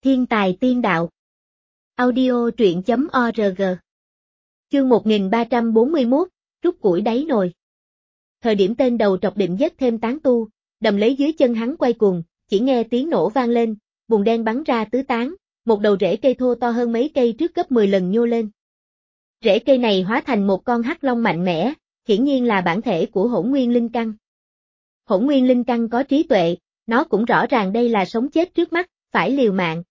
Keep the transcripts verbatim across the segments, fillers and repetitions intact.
Thiên tài tiên đạo. Audio truyện chấm org. Chương một nghìn ba trăm bốn mươi mốt, rút củi đáy nồi. Thời điểm tên đầu trọc định giết thêm tán tu, đầm lấy dưới chân hắn quay cuồng, chỉ nghe tiếng nổ vang lên, bùn đen bắn ra tứ tán, một đầu rễ cây thô to hơn mấy cây trước gấp mười lần nhô lên. Rễ cây này hóa thành một con hắc long mạnh mẽ, hiển nhiên là bản thể của Hỗn Nguyên Linh Căn. Hỗn Nguyên Linh Căn có trí tuệ, nó cũng rõ ràng đây là sống chết trước mắt, phải liều mạng.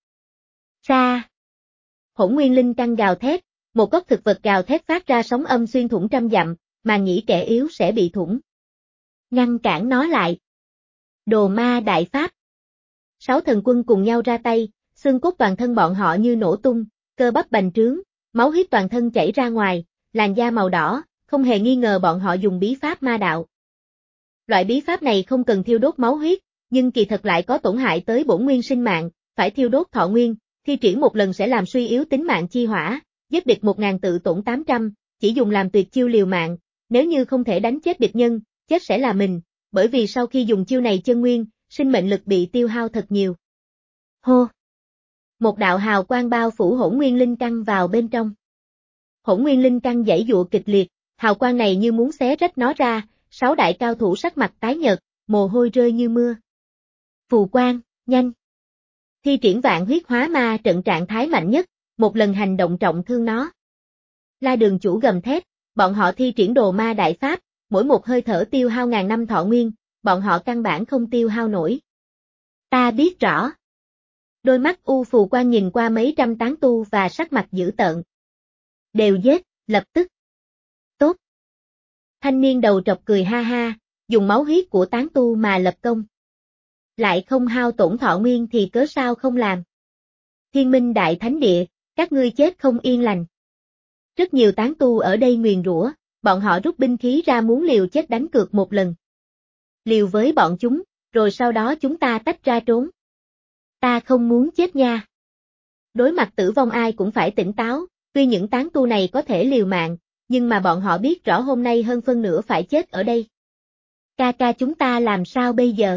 Sa. Hỗn Nguyên Linh Căn gào thét, một gốc thực vật gào thét phát ra sóng âm xuyên thủng trăm dặm, mà nghĩ kẻ yếu sẽ bị thủng. Ngăn cản nó lại. Đồ ma đại pháp. Sáu thần quân cùng nhau ra tay, xương cốt toàn thân bọn họ như nổ tung, cơ bắp bành trướng, máu huyết toàn thân chảy ra ngoài, làn da màu đỏ, không hề nghi ngờ bọn họ dùng bí pháp ma đạo. Loại bí pháp này không cần thiêu đốt máu huyết, nhưng kỳ thật lại có tổn hại tới bổn nguyên sinh mạng, phải thiêu đốt thọ nguyên, thi triển một lần sẽ làm suy yếu tính mạng chi hỏa, giết địch một ngàn tự tổn tám trăm, chỉ dùng làm tuyệt chiêu liều mạng, nếu như không thể đánh chết địch nhân, chết sẽ là mình, bởi vì sau khi dùng chiêu này chân nguyên, sinh mệnh lực bị tiêu hao thật nhiều. Hô! Một đạo hào quang bao phủ Hỗn Nguyên Linh Căn vào bên trong. Hỗn Nguyên Linh Căn giãy giụa kịch liệt, hào quang này như muốn xé rách nó ra, sáu đại cao thủ sắc mặt tái nhợt, mồ hôi rơi như mưa. Phù quang, nhanh! Thi triển vạn huyết hóa ma trận trạng thái mạnh nhất, một lần hành động trọng thương nó. La Đường Chủ gầm thét, bọn họ thi triển đồ ma đại pháp, mỗi một hơi thở tiêu hao ngàn năm thọ nguyên, bọn họ căn bản không tiêu hao nổi. Ta biết rõ. Đôi mắt u phù quang nhìn qua mấy trăm tán tu và sắc mặt dữ tợn. Đều giết, lập tức. Tốt. Thanh niên đầu trọc cười ha ha, dùng máu huyết của tán tu mà lập công. Lại không hao tổn thọ nguyên thì cớ sao không làm. Thiên Minh Đại Thánh Địa, các ngươi chết không yên lành. Rất nhiều tán tu ở đây nguyền rủa, bọn họ rút binh khí ra muốn liều chết đánh cược một lần. Liều với bọn chúng, rồi sau đó chúng ta tách ra trốn. Ta không muốn chết nha. Đối mặt tử vong ai cũng phải tỉnh táo, tuy những tán tu này có thể liều mạng, nhưng mà bọn họ biết rõ hôm nay hơn phân nửa phải chết ở đây. Ca ca chúng ta làm sao bây giờ?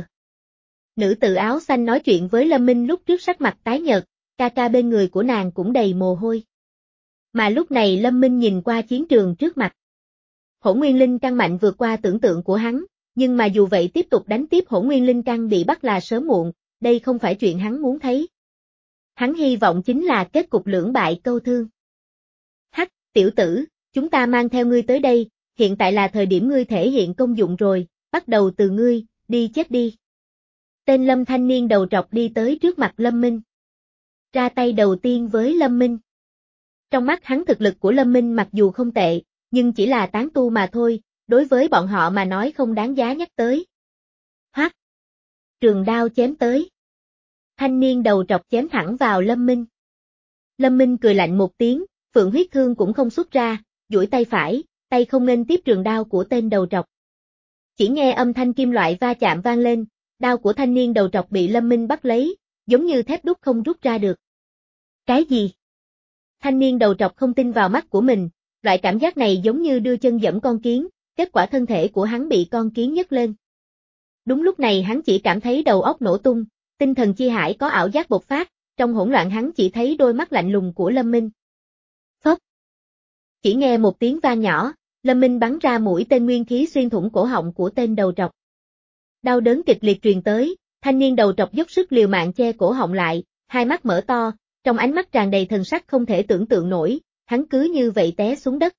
Nữ tử áo xanh nói chuyện với Lâm Minh lúc trước sắc mặt tái nhợt, ca ca bên người của nàng cũng đầy mồ hôi. Mà lúc này Lâm Minh nhìn qua chiến trường trước mặt. Hỗn Nguyên Linh Căn mạnh vượt qua tưởng tượng của hắn, nhưng mà dù vậy tiếp tục đánh tiếp Hỗn Nguyên Linh Căn bị bắt là sớm muộn, đây không phải chuyện hắn muốn thấy. Hắn hy vọng chính là kết cục lưỡng bại câu thương. Hắc, tiểu tử, chúng ta mang theo ngươi tới đây, hiện tại là thời điểm ngươi thể hiện công dụng rồi, bắt đầu từ ngươi, đi chết đi. Tên Lâm thanh niên đầu trọc đi tới trước mặt Lâm Minh. Ra tay đầu tiên với Lâm Minh. Trong mắt hắn thực lực của Lâm Minh mặc dù không tệ, nhưng chỉ là tán tu mà thôi, đối với bọn họ mà nói không đáng giá nhắc tới. Hoắc! Trường đao chém tới. Thanh niên đầu trọc chém thẳng vào Lâm Minh. Lâm Minh cười lạnh một tiếng, phượng huyết thương cũng không xuất ra, duỗi tay phải, tay không nghênh tiếp trường đao của tên đầu trọc. Chỉ nghe âm thanh kim loại va chạm vang lên, đao của thanh niên đầu trọc bị Lâm Minh bắt lấy, giống như thép đúc không rút ra được. Cái gì? Thanh niên đầu trọc không tin vào mắt của mình, loại cảm giác này giống như đưa chân giẫm con kiến, kết quả thân thể của hắn bị con kiến nhấc lên. Đúng lúc này hắn chỉ cảm thấy đầu óc nổ tung, tinh thần chi hải có ảo giác bộc phát, trong hỗn loạn hắn chỉ thấy đôi mắt lạnh lùng của Lâm Minh. Phốc! Chỉ nghe một tiếng vang nhỏ, Lâm Minh bắn ra mũi tên nguyên khí xuyên thủng cổ họng của tên đầu trọc. Đau đớn kịch liệt truyền tới, thanh niên đầu trọc dốc sức liều mạng che cổ họng lại, hai mắt mở to, trong ánh mắt tràn đầy thần sắc không thể tưởng tượng nổi, hắn cứ như vậy té xuống đất.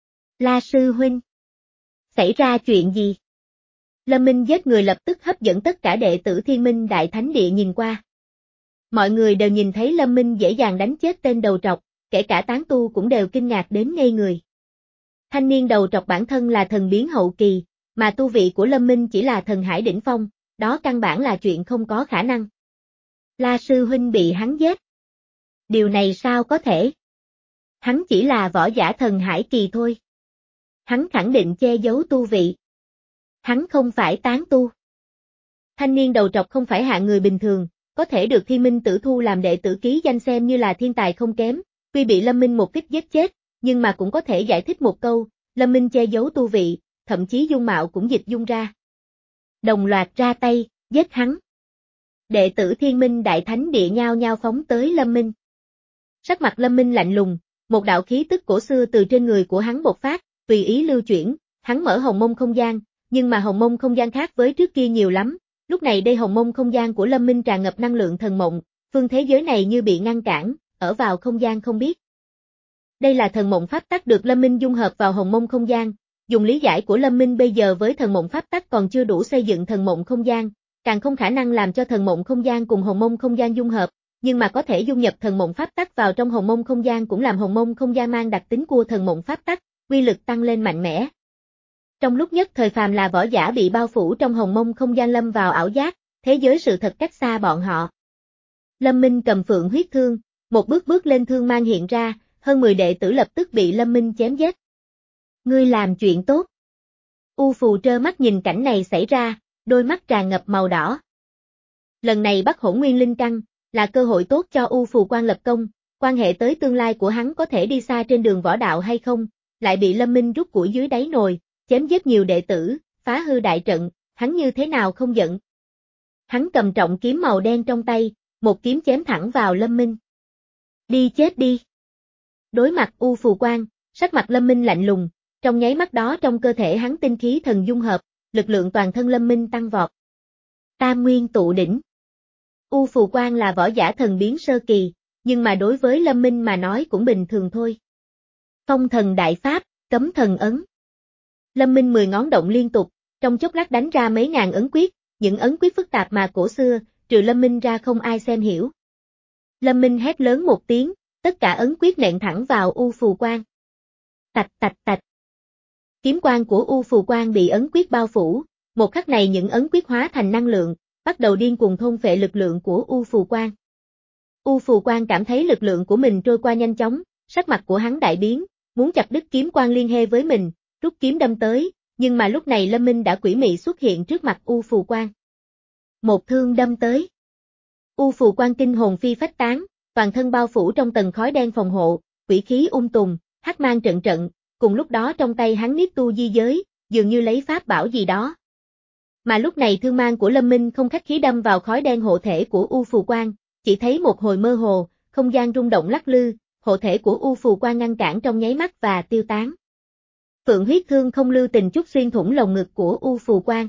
La sư huynh! Xảy ra chuyện gì? Lâm Minh giết người lập tức hấp dẫn tất cả đệ tử Thiên Minh Đại Thánh Địa nhìn qua. Mọi người đều nhìn thấy Lâm Minh dễ dàng đánh chết tên đầu trọc, kể cả tán tu cũng đều kinh ngạc đến ngây người. Thanh niên đầu trọc bản thân là thần biến hậu kỳ, mà tu vị của Lâm Minh chỉ là thần hải đỉnh phong, đó căn bản là chuyện không có khả năng. La sư huynh bị hắn giết. Điều này sao có thể? Hắn chỉ là võ giả thần hải kỳ thôi. Hắn khẳng định che giấu tu vị. Hắn không phải tán tu. Thanh niên đầu trọc không phải hạng người bình thường, có thể được Thiên Minh Tử thu làm đệ tử ký danh xem như là thiên tài không kém, tuy bị Lâm Minh một kích giết chết, nhưng mà cũng có thể giải thích một câu, Lâm Minh che giấu tu vị, thậm chí dung mạo cũng dịch dung ra. Đồng loạt ra tay, giết hắn. Đệ tử Thiên Minh Đại Thánh Địa nhao nhao phóng tới Lâm Minh. Sắc mặt Lâm Minh lạnh lùng, một đạo khí tức cổ xưa từ trên người của hắn bộc phát, tùy ý lưu chuyển, hắn mở hồng mông không gian, nhưng mà hồng mông không gian khác với trước kia nhiều lắm, lúc này đây hồng mông không gian của Lâm Minh tràn ngập năng lượng thần mộng, phương thế giới này như bị ngăn cản, ở vào không gian không biết. Đây là thần mộng pháp tắc được Lâm Minh dung hợp vào hồng mông không gian, dùng lý giải của Lâm Minh bây giờ với thần mộng pháp tắc còn chưa đủ xây dựng thần mộng không gian, càng không khả năng làm cho thần mộng không gian cùng hồng mông không gian dung hợp, nhưng mà có thể dung nhập thần mộng pháp tắc vào trong hồng mông không gian cũng làm hồng mông không gian mang đặc tính của thần mộng pháp tắc, uy lực tăng lên mạnh mẽ. Trong lúc nhất thời phàm là võ giả bị bao phủ trong hồng mông không gian lâm vào ảo giác, thế giới sự thật cách xa bọn họ. Lâm Minh cầm phượng huyết thương, một bước bước lên thương mang hiện ra, hơn mười đệ tử lập tức bị Lâm Minh chém giết. Ngươi làm chuyện tốt. U Phù trơ mắt nhìn cảnh này xảy ra, đôi mắt tràn ngập màu đỏ. Lần này bắt hỗn nguyên linh căn, là cơ hội tốt cho U Phù Quan lập công, quan hệ tới tương lai của hắn có thể đi xa trên đường võ đạo hay không, lại bị Lâm Minh rút củi dưới đáy nồi, chém giết nhiều đệ tử, phá hư đại trận, hắn như thế nào không giận. Hắn cầm trọng kiếm màu đen trong tay, một kiếm chém thẳng vào Lâm Minh. Đi chết đi. Đối mặt U Phù Quan, sắc mặt Lâm Minh lạnh lùng, trong nháy mắt đó trong cơ thể hắn tinh khí thần dung hợp, lực lượng toàn thân Lâm Minh tăng vọt. Tam Nguyên Tụ Đỉnh. U Phù Quan là võ giả thần biến sơ kỳ, nhưng mà đối với Lâm Minh mà nói cũng bình thường thôi. Phong thần đại pháp, cấm thần ấn. Lâm Minh mười ngón động liên tục, trong chốc lát đánh ra mấy ngàn ấn quyết, những ấn quyết phức tạp mà cổ xưa, trừ Lâm Minh ra không ai xem hiểu. Lâm Minh hét lớn một tiếng, tất cả ấn quyết nện thẳng vào U Phù Quan. Tạch tạch tạch. Kiếm quang của U Phù Quan bị ấn quyết bao phủ, một khắc này những ấn quyết hóa thành năng lượng, bắt đầu điên cuồng thôn phệ lực lượng của U Phù Quan. U Phù Quan cảm thấy lực lượng của mình trôi qua nhanh chóng, sắc mặt của hắn đại biến, muốn chặt đứt kiếm quang liên hệ với mình, rút kiếm đâm tới, nhưng mà lúc này Lâm Minh đã quỷ mị xuất hiện trước mặt U Phù Quan. Một thương đâm tới. U Phù Quan kinh hồn phi phách tán, toàn thân bao phủ trong tầng khói đen phòng hộ, quỷ khí ung tùm, hắc mang trận trận, cùng lúc đó trong tay hắn niết tu di giới, dường như lấy pháp bảo gì đó. Mà lúc này thương mang của Lâm Minh không khách khí đâm vào khói đen hộ thể của U Phù Quan, chỉ thấy một hồi mơ hồ, không gian rung động lắc lư, hộ thể của U Phù Quan ngăn cản trong nháy mắt và tiêu tán. Phượng huyết thương không lưu tình chút xuyên thủng lồng ngực của U Phù Quan.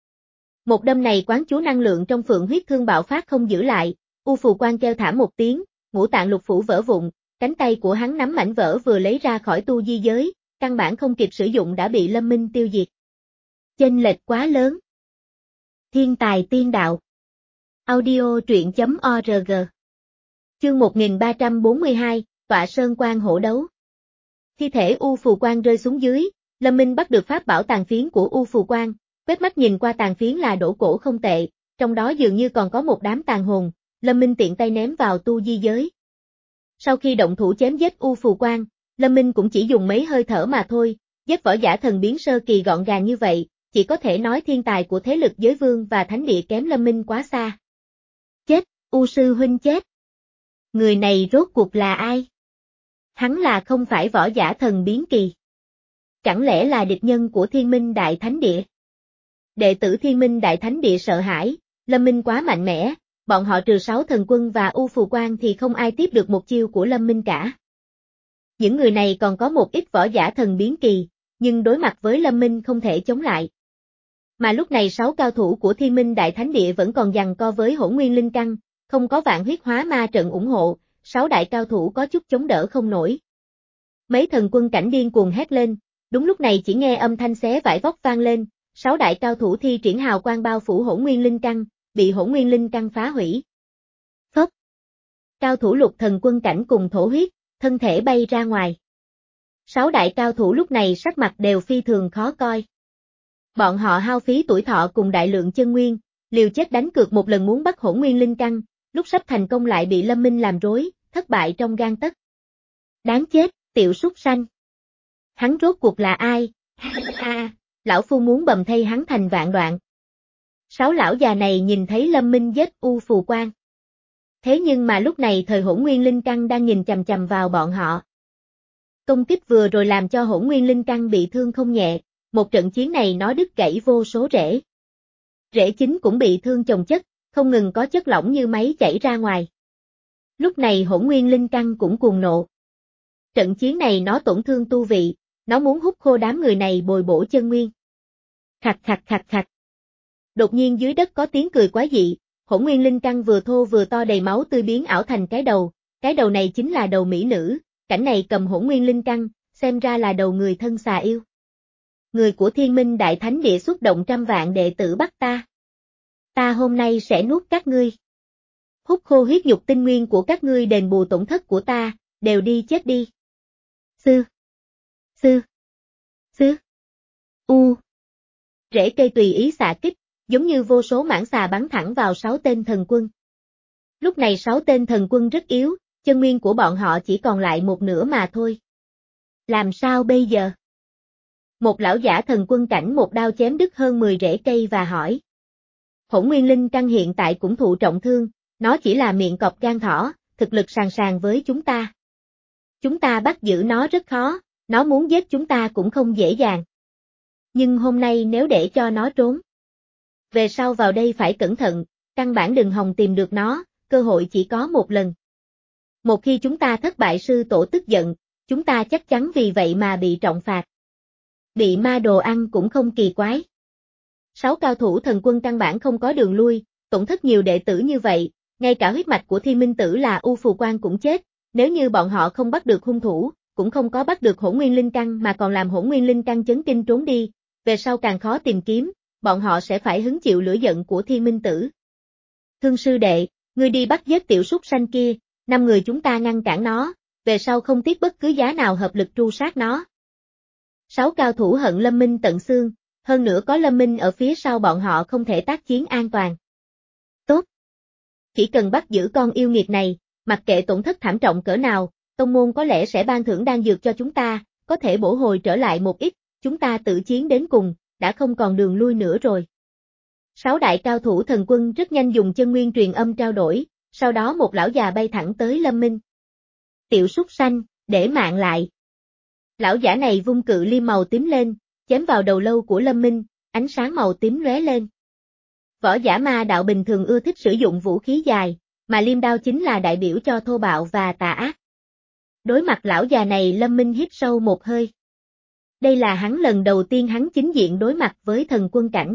Một đâm này quán chú năng lượng trong phượng huyết thương bạo phát không giữ lại, U Phù Quan kêu thảm một tiếng, ngũ tạng lục phủ vỡ vụn, cánh tay của hắn nắm mảnh vỡ vừa lấy ra khỏi tu di giới, căn bản không kịp sử dụng đã bị Lâm Minh tiêu diệt. Chênh lệch quá lớn. Thiên tài tiên đạo. Audio truyện chấm org. Chương một nghìn ba trăm bốn mươi hai, Tọa Sơn Quan hổ đấu. Thi thể U Phù Quan rơi xuống dưới, Lâm Minh bắt được pháp bảo tàn phiến của U Phù Quan, quét mắt nhìn qua tàn phiến là đổ cổ không tệ, trong đó dường như còn có một đám tàn hồn, Lâm Minh tiện tay ném vào tu di giới. Sau khi động thủ chém giết U Phù Quan, Lâm Minh cũng chỉ dùng mấy hơi thở mà thôi, giết võ giả thần biến sơ kỳ gọn gàng như vậy, chỉ có thể nói thiên tài của thế lực giới vương và thánh địa kém Lâm Minh quá xa. Chết, U sư huynh chết. Người này rốt cuộc là ai? Hắn là không phải võ giả thần biến kỳ. Chẳng lẽ là địch nhân của Thiên Minh Đại Thánh Địa? Đệ tử Thiên Minh Đại Thánh Địa sợ hãi, Lâm Minh quá mạnh mẽ, bọn họ trừ sáu thần quân và U Phù Quan thì không ai tiếp được một chiêu của Lâm Minh cả. Những người này còn có một ít võ giả thần biến kỳ, nhưng đối mặt với Lâm Minh không thể chống lại. Mà lúc này sáu cao thủ của Thiên Minh Đại Thánh Địa vẫn còn giằng co với hỗn nguyên linh căn, không có vạn huyết hóa ma trận ủng hộ, sáu đại cao thủ có chút chống đỡ không nổi. Mấy thần quân cảnh điên cuồng hét lên, đúng lúc này chỉ nghe âm thanh xé vải vóc vang lên, sáu đại cao thủ thi triển hào quang bao phủ hỗn nguyên linh căn, bị hỗn nguyên linh căn phá hủy. Phốc. Cao thủ lục thần quân cảnh cùng thổ huyết, thân thể bay ra ngoài. Sáu đại cao thủ lúc này sắc mặt đều phi thường khó coi. Bọn họ hao phí tuổi thọ cùng đại lượng chân nguyên, liều chết đánh cược một lần muốn bắt hỗn nguyên linh căn, lúc sắp thành công lại bị Lâm Minh làm rối, thất bại trong gang tấc. Đáng chết, tiểu súc sanh. Hắn rốt cuộc là ai? À, lão phu muốn bầm thây hắn thành vạn đoạn. Sáu lão già này nhìn thấy Lâm Minh giết U Phù Quan. Thế nhưng mà lúc này thời hỗn nguyên linh căn đang nhìn chằm chằm vào bọn họ. Công kích vừa rồi làm cho hỗn nguyên linh căn bị thương không nhẹ, một trận chiến này nó đứt gãy vô số rễ. Rễ chính cũng bị thương chồng chất, không ngừng có chất lỏng như máy chảy ra ngoài. Lúc này Hỗn Nguyên Linh Căn cũng cuồng nộ. Trận chiến này nó tổn thương tu vị, nó muốn hút khô đám người này bồi bổ chân nguyên. Khạch khạch khạch khạch. Đột nhiên dưới đất có tiếng cười quái dị, Hỗn Nguyên Linh Căn vừa thô vừa to đầy máu tươi biến ảo thành cái đầu, cái đầu này chính là đầu mỹ nữ, cảnh này cầm Hỗn Nguyên Linh Căn, xem ra là đầu người thân xà yêu. Người của Thiên Minh Đại Thánh Địa xuất động trăm vạn đệ tử bắt ta. Ta hôm nay sẽ nuốt các ngươi. Hút khô huyết nhục tinh nguyên của các ngươi đền bù tổn thất của ta, đều đi chết đi. Sư. Sư. Sư. U. Rễ cây tùy ý xạ kích, giống như vô số mãng xà bắn thẳng vào sáu tên thần quân. Lúc này sáu tên thần quân rất yếu, chân nguyên của bọn họ chỉ còn lại một nửa mà thôi. Làm sao bây giờ? Một lão giả thần quân cảnh một đao chém đứt hơn mười rễ cây và hỏi. Hỗn Nguyên Linh Căn hiện tại cũng thụ trọng thương, nó chỉ là miệng cọp gan thỏ, thực lực sàn sàn với chúng ta. Chúng ta bắt giữ nó rất khó, nó muốn giết chúng ta cũng không dễ dàng. Nhưng hôm nay nếu để cho nó trốn, về sau vào đây phải cẩn thận, căn bản đừng hòng tìm được nó, cơ hội chỉ có một lần. Một khi chúng ta thất bại sư tổ tức giận, chúng ta chắc chắn vì vậy mà bị trọng phạt. Bị ma đồ ăn cũng không kỳ quái. Sáu cao thủ thần quân căn bản không có đường lui, tổn thất nhiều đệ tử như vậy, ngay cả huyết mạch của Thiên Minh Tử là U Phù Quan cũng chết, nếu như bọn họ không bắt được hung thủ, cũng không có bắt được Hỗn Nguyên Linh Căn mà còn làm Hỗn Nguyên Linh Căn chấn kinh trốn đi, về sau càng khó tìm kiếm, bọn họ sẽ phải hứng chịu lửa giận của Thiên Minh Tử. Thương sư đệ, ngươi đi bắt giết tiểu súc sanh kia, năm người chúng ta ngăn cản nó, về sau không tiếc bất cứ giá nào hợp lực tru sát nó. Sáu cao thủ hận Lâm Minh tận xương, hơn nữa có Lâm Minh ở phía sau bọn họ không thể tác chiến an toàn. Tốt. Chỉ cần bắt giữ con yêu nghiệt này, mặc kệ tổn thất thảm trọng cỡ nào, tông môn có lẽ sẽ ban thưởng đan dược cho chúng ta, có thể bổ hồi trở lại một ít, chúng ta tự chiến đến cùng, đã không còn đường lui nữa rồi. Sáu đại cao thủ thần quân rất nhanh dùng chân nguyên truyền âm trao đổi, sau đó một lão già bay thẳng tới Lâm Minh. Tiểu súc sanh, để mạng lại. Lão giả này vung cự liêm màu tím lên, chém vào đầu lâu của Lâm Minh, ánh sáng màu tím lóe lên. Võ giả ma đạo bình thường ưa thích sử dụng vũ khí dài, mà liêm đao chính là đại biểu cho thô bạo và tà ác. Đối mặt lão già này Lâm Minh hít sâu một hơi. Đây là hắn lần đầu tiên hắn chính diện đối mặt với thần quân cảnh.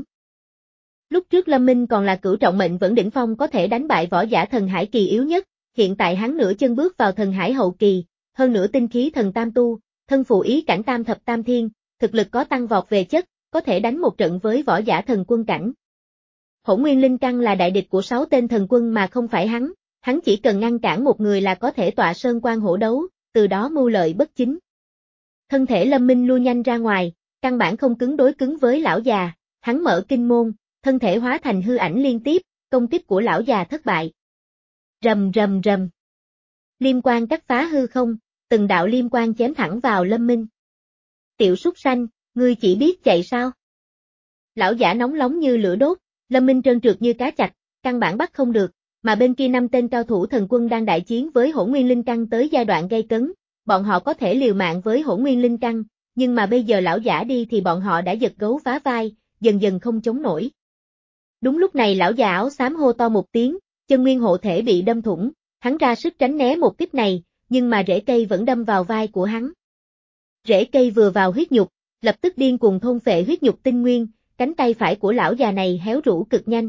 Lúc trước Lâm Minh còn là cửu trọng mệnh vẫn đỉnh phong có thể đánh bại võ giả thần hải kỳ yếu nhất, hiện tại hắn nửa chân bước vào thần hải hậu kỳ, hơn nữa tinh khí thần tam tu, thân phụ ý cảnh tam thập tam thiên, thực lực có tăng vọt về chất, có thể đánh một trận với võ giả thần quân cảnh. Hỗn Nguyên Linh Căn là đại địch của sáu tên thần quân mà không phải hắn, hắn chỉ cần ngăn cản một người là có thể tọa sơn quan hổ đấu, từ đó mưu lợi bất chính. Thân thể Lâm Minh lui nhanh ra ngoài, căn bản không cứng đối cứng với lão già, hắn mở kinh môn, thân thể hóa thành hư ảnh liên tiếp, công kích của lão già thất bại. Rầm rầm rầm. Liêm quang cắt phá hư không, từng đạo liêm quang chém thẳng vào Lâm Minh. Tiểu súc sanh, ngươi chỉ biết chạy sao? Lão giả nóng lóng như lửa đốt, Lâm Minh trơn trượt như cá chạch, căn bản bắt không được, mà bên kia năm tên cao thủ thần quân đang đại chiến với Hỗn Nguyên Linh Căn tới giai đoạn gây cấn, bọn họ có thể liều mạng với Hỗn Nguyên Linh Căn, nhưng mà bây giờ lão giả đi thì bọn họ đã giật gấu phá vai, dần dần không chống nổi. Đúng lúc này lão già áo xám hô to một tiếng, chân nguyên hộ thể bị đâm thủng, hắn ra sức tránh né một kích này, nhưng mà rễ cây vẫn đâm vào vai của hắn. Rễ cây vừa vào huyết nhục, lập tức điên cuồng thôn phệ huyết nhục tinh nguyên, cánh tay phải của lão già này héo rũ cực nhanh.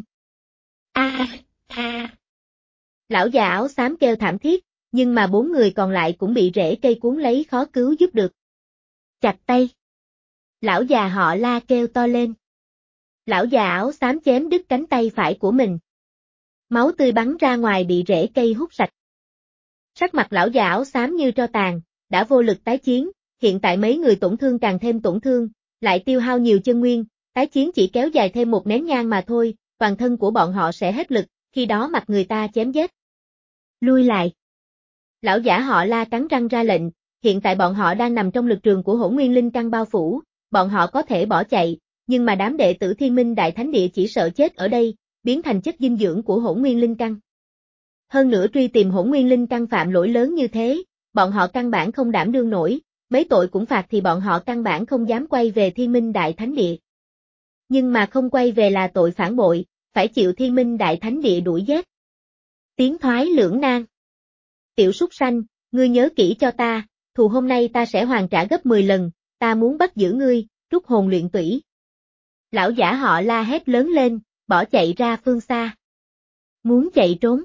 A a. Lão già áo xám kêu thảm thiết, nhưng mà bốn người còn lại cũng bị rễ cây cuốn lấy khó cứu giúp được. Chặt tay. Lão già họ La kêu to lên. Lão già áo xám chém đứt cánh tay phải của mình. Máu tươi bắn ra ngoài bị rễ cây hút sạch. Sắc mặt lão già áo xám như tro tàn, đã vô lực tái chiến, hiện tại mấy người tổn thương càng thêm tổn thương, lại tiêu hao nhiều chân nguyên, tái chiến chỉ kéo dài thêm một nén nhang mà thôi, toàn thân của bọn họ sẽ hết lực, khi đó mặt người ta chém giết. Lui lại. Lão giả họ La cắn răng ra lệnh, hiện tại bọn họ đang nằm trong lực trường của Hỗn Nguyên Linh Căn bao phủ, bọn họ có thể bỏ chạy, nhưng mà đám đệ tử Thiên Minh Đại Thánh Địa chỉ sợ chết ở đây, biến thành chất dinh dưỡng của Hỗn Nguyên Linh Căn. Hơn nữa truy tìm Hỗn Nguyên Linh Căn phạm lỗi lớn như thế, bọn họ căn bản không đảm đương nổi, mấy tội cũng phạt thì bọn họ căn bản không dám quay về Thiên Minh Đại Thánh Địa. Nhưng mà không quay về là tội phản bội, phải chịu Thiên Minh Đại Thánh Địa đuổi giết. Tiến thoái lưỡng nan. Tiểu súc sanh, ngươi nhớ kỹ cho ta, thù hôm nay ta sẽ hoàn trả gấp mười lần, ta muốn bắt giữ ngươi, rút hồn luyện tủy. Lão giả họ La hét lớn lên, bỏ chạy ra phương xa. Muốn chạy trốn.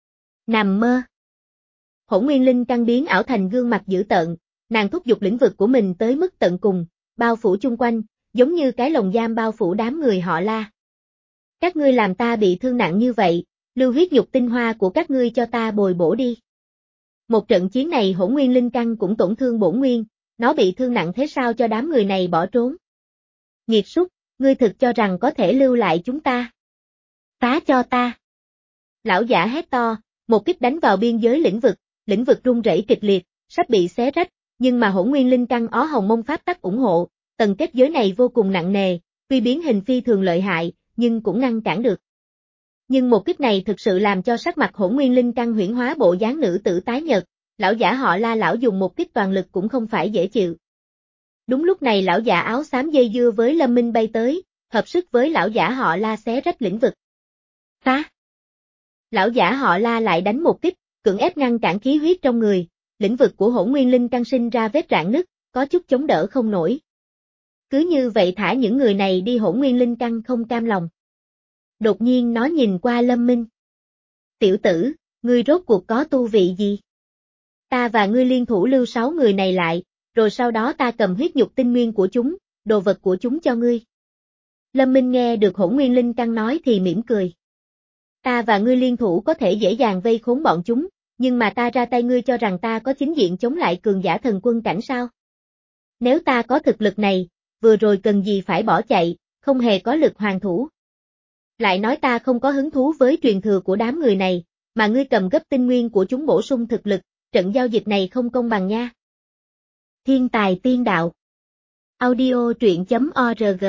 Nằm mơ. Hỗn Nguyên Linh căn biến ảo thành gương mặt dữ tợn, nàng thúc giục lĩnh vực của mình tới mức tận cùng, bao phủ chung quanh, giống như cái lồng giam bao phủ đám người họ La. Các ngươi làm ta bị thương nặng như vậy, lưu huyết nhục tinh hoa của các ngươi cho ta bồi bổ đi. Một trận chiến này Hỗn Nguyên Linh căn cũng tổn thương bổn nguyên, nó bị thương nặng thế sao cho đám người này bỏ trốn. Nghiệt súc, ngươi thực cho rằng có thể lưu lại chúng ta. Phá cho ta. Lão giả hét to, một kích đánh vào biên giới lĩnh vực, lĩnh vực rung rẩy kịch liệt, sắp bị xé rách, nhưng mà Hỗn Nguyên Linh căn ó hồng mông pháp tắc ủng hộ, tầng kết giới này vô cùng nặng nề, tuy biến hình phi thường lợi hại, nhưng cũng ngăn cản được. Nhưng một kích này thực sự làm cho sắc mặt Hỗn Nguyên Linh căn huyễn hóa bộ dáng nữ tử tái nhợt, lão giả họ La lão dùng một kích toàn lực cũng không phải dễ chịu. Đúng lúc này lão giả áo xám dây dưa với Lâm Minh bay tới, hợp sức với lão giả họ La xé rách lĩnh vực. Phá! Lão giả họ La lại đánh một kích, cưỡng ép ngăn cản khí huyết trong người, lĩnh vực của Hỗn Nguyên Linh căn sinh ra vết rạn nứt, có chút chống đỡ không nổi. Cứ như vậy thả những người này đi Hỗn Nguyên Linh căn không cam lòng. Đột nhiên nó nhìn qua Lâm Minh. Tiểu tử, ngươi rốt cuộc có tu vị gì? Ta và ngươi liên thủ lưu sáu người này lại, rồi sau đó ta cầm huyết nhục tinh nguyên của chúng, đồ vật của chúng cho ngươi. Lâm Minh nghe được Hỗn Nguyên Linh căn nói thì mỉm cười. Ta và ngươi liên thủ có thể dễ dàng vây khốn bọn chúng, nhưng mà ta ra tay ngươi cho rằng ta có chính diện chống lại cường giả thần quân cảnh sao? Nếu ta có thực lực này, vừa rồi cần gì phải bỏ chạy, không hề có lực hoàn thủ. Lại nói ta không có hứng thú với truyền thừa của đám người này, mà ngươi cầm gấp tinh nguyên của chúng bổ sung thực lực, trận giao dịch này không công bằng nha. Thiên tài tiên đạo. Audio truyện chấm org.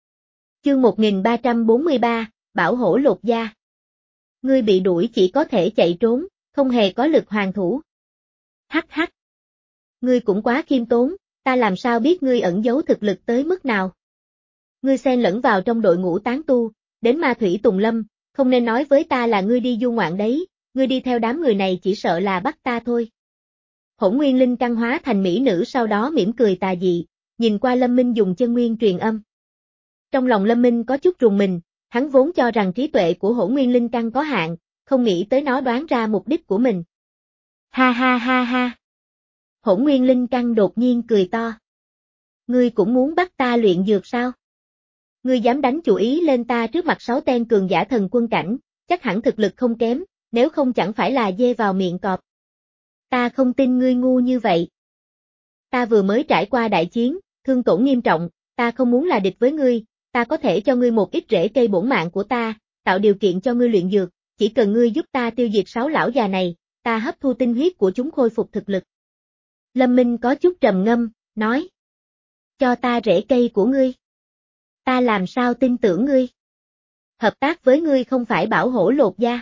Chương một nghìn ba trăm bốn mươi ba, Bảo hổ lột da. Ngươi bị đuổi chỉ có thể chạy trốn, không hề có lực hoàn thủ. Hắc hắc. Ngươi cũng quá khiêm tốn, ta làm sao biết ngươi ẩn giấu thực lực tới mức nào. Ngươi xen lẫn vào trong đội ngũ tán tu, đến Ma Thủy Tùng Lâm, không nên nói với ta là ngươi đi du ngoạn đấy, ngươi đi theo đám người này chỉ sợ là bắt ta thôi. Hỗn Nguyên Linh căn hóa thành mỹ nữ sau đó mỉm cười tà dị, nhìn qua Lâm Minh dùng chân nguyên truyền âm. Trong lòng Lâm Minh có chút rùng mình, hắn vốn cho rằng trí tuệ của Hỗn Nguyên Linh căn có hạn, không nghĩ tới nó đoán ra mục đích của mình. Ha ha ha ha. Hỗn Nguyên Linh căn đột nhiên cười to. Ngươi cũng muốn bắt ta luyện dược sao? Ngươi dám đánh chủ ý lên ta trước mặt sáu tên cường giả thần quân cảnh, chắc hẳn thực lực không kém, nếu không chẳng phải là dê vào miệng cọp. Ta không tin ngươi ngu như vậy. Ta vừa mới trải qua đại chiến, thương tổn nghiêm trọng, ta không muốn là địch với ngươi, ta có thể cho ngươi một ít rễ cây bổn mạng của ta, tạo điều kiện cho ngươi luyện dược, chỉ cần ngươi giúp ta tiêu diệt sáu lão già này, ta hấp thu tinh huyết của chúng khôi phục thực lực. Lâm Minh có chút trầm ngâm, nói. Cho ta rễ cây của ngươi. Ta làm sao tin tưởng ngươi? Hợp tác với ngươi không phải bảo hổ lột da.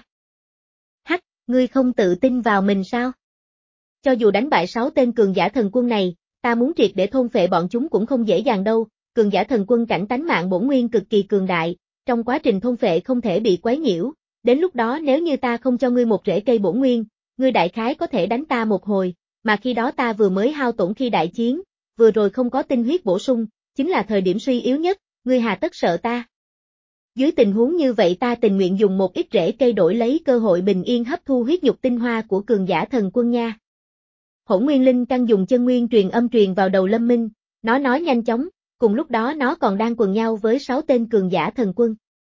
Hắc, ngươi không tự tin vào mình sao? Cho dù đánh bại sáu tên cường giả thần quân này, ta muốn triệt để thôn phệ bọn chúng cũng không dễ dàng đâu, cường giả thần quân cảnh tánh mạng bổn nguyên cực kỳ cường đại, trong quá trình thôn phệ không thể bị quấy nhiễu, đến lúc đó nếu như ta không cho ngươi một rễ cây bổn nguyên, ngươi đại khái có thể đánh ta một hồi, mà khi đó ta vừa mới hao tổn khi đại chiến, vừa rồi không có tinh huyết bổ sung, chính là thời điểm suy yếu nhất, ngươi hà tất sợ ta. Dưới tình huống như vậy ta tình nguyện dùng một ít rễ cây đổi lấy cơ hội bình yên hấp thu huyết nhục tinh hoa của cường giả thần quân nha. Hỗn Nguyên Linh căn dùng chân nguyên truyền âm truyền vào đầu Lâm Minh, nó nói nhanh chóng, cùng lúc đó nó còn đang quần nhau với sáu tên cường giả thần quân.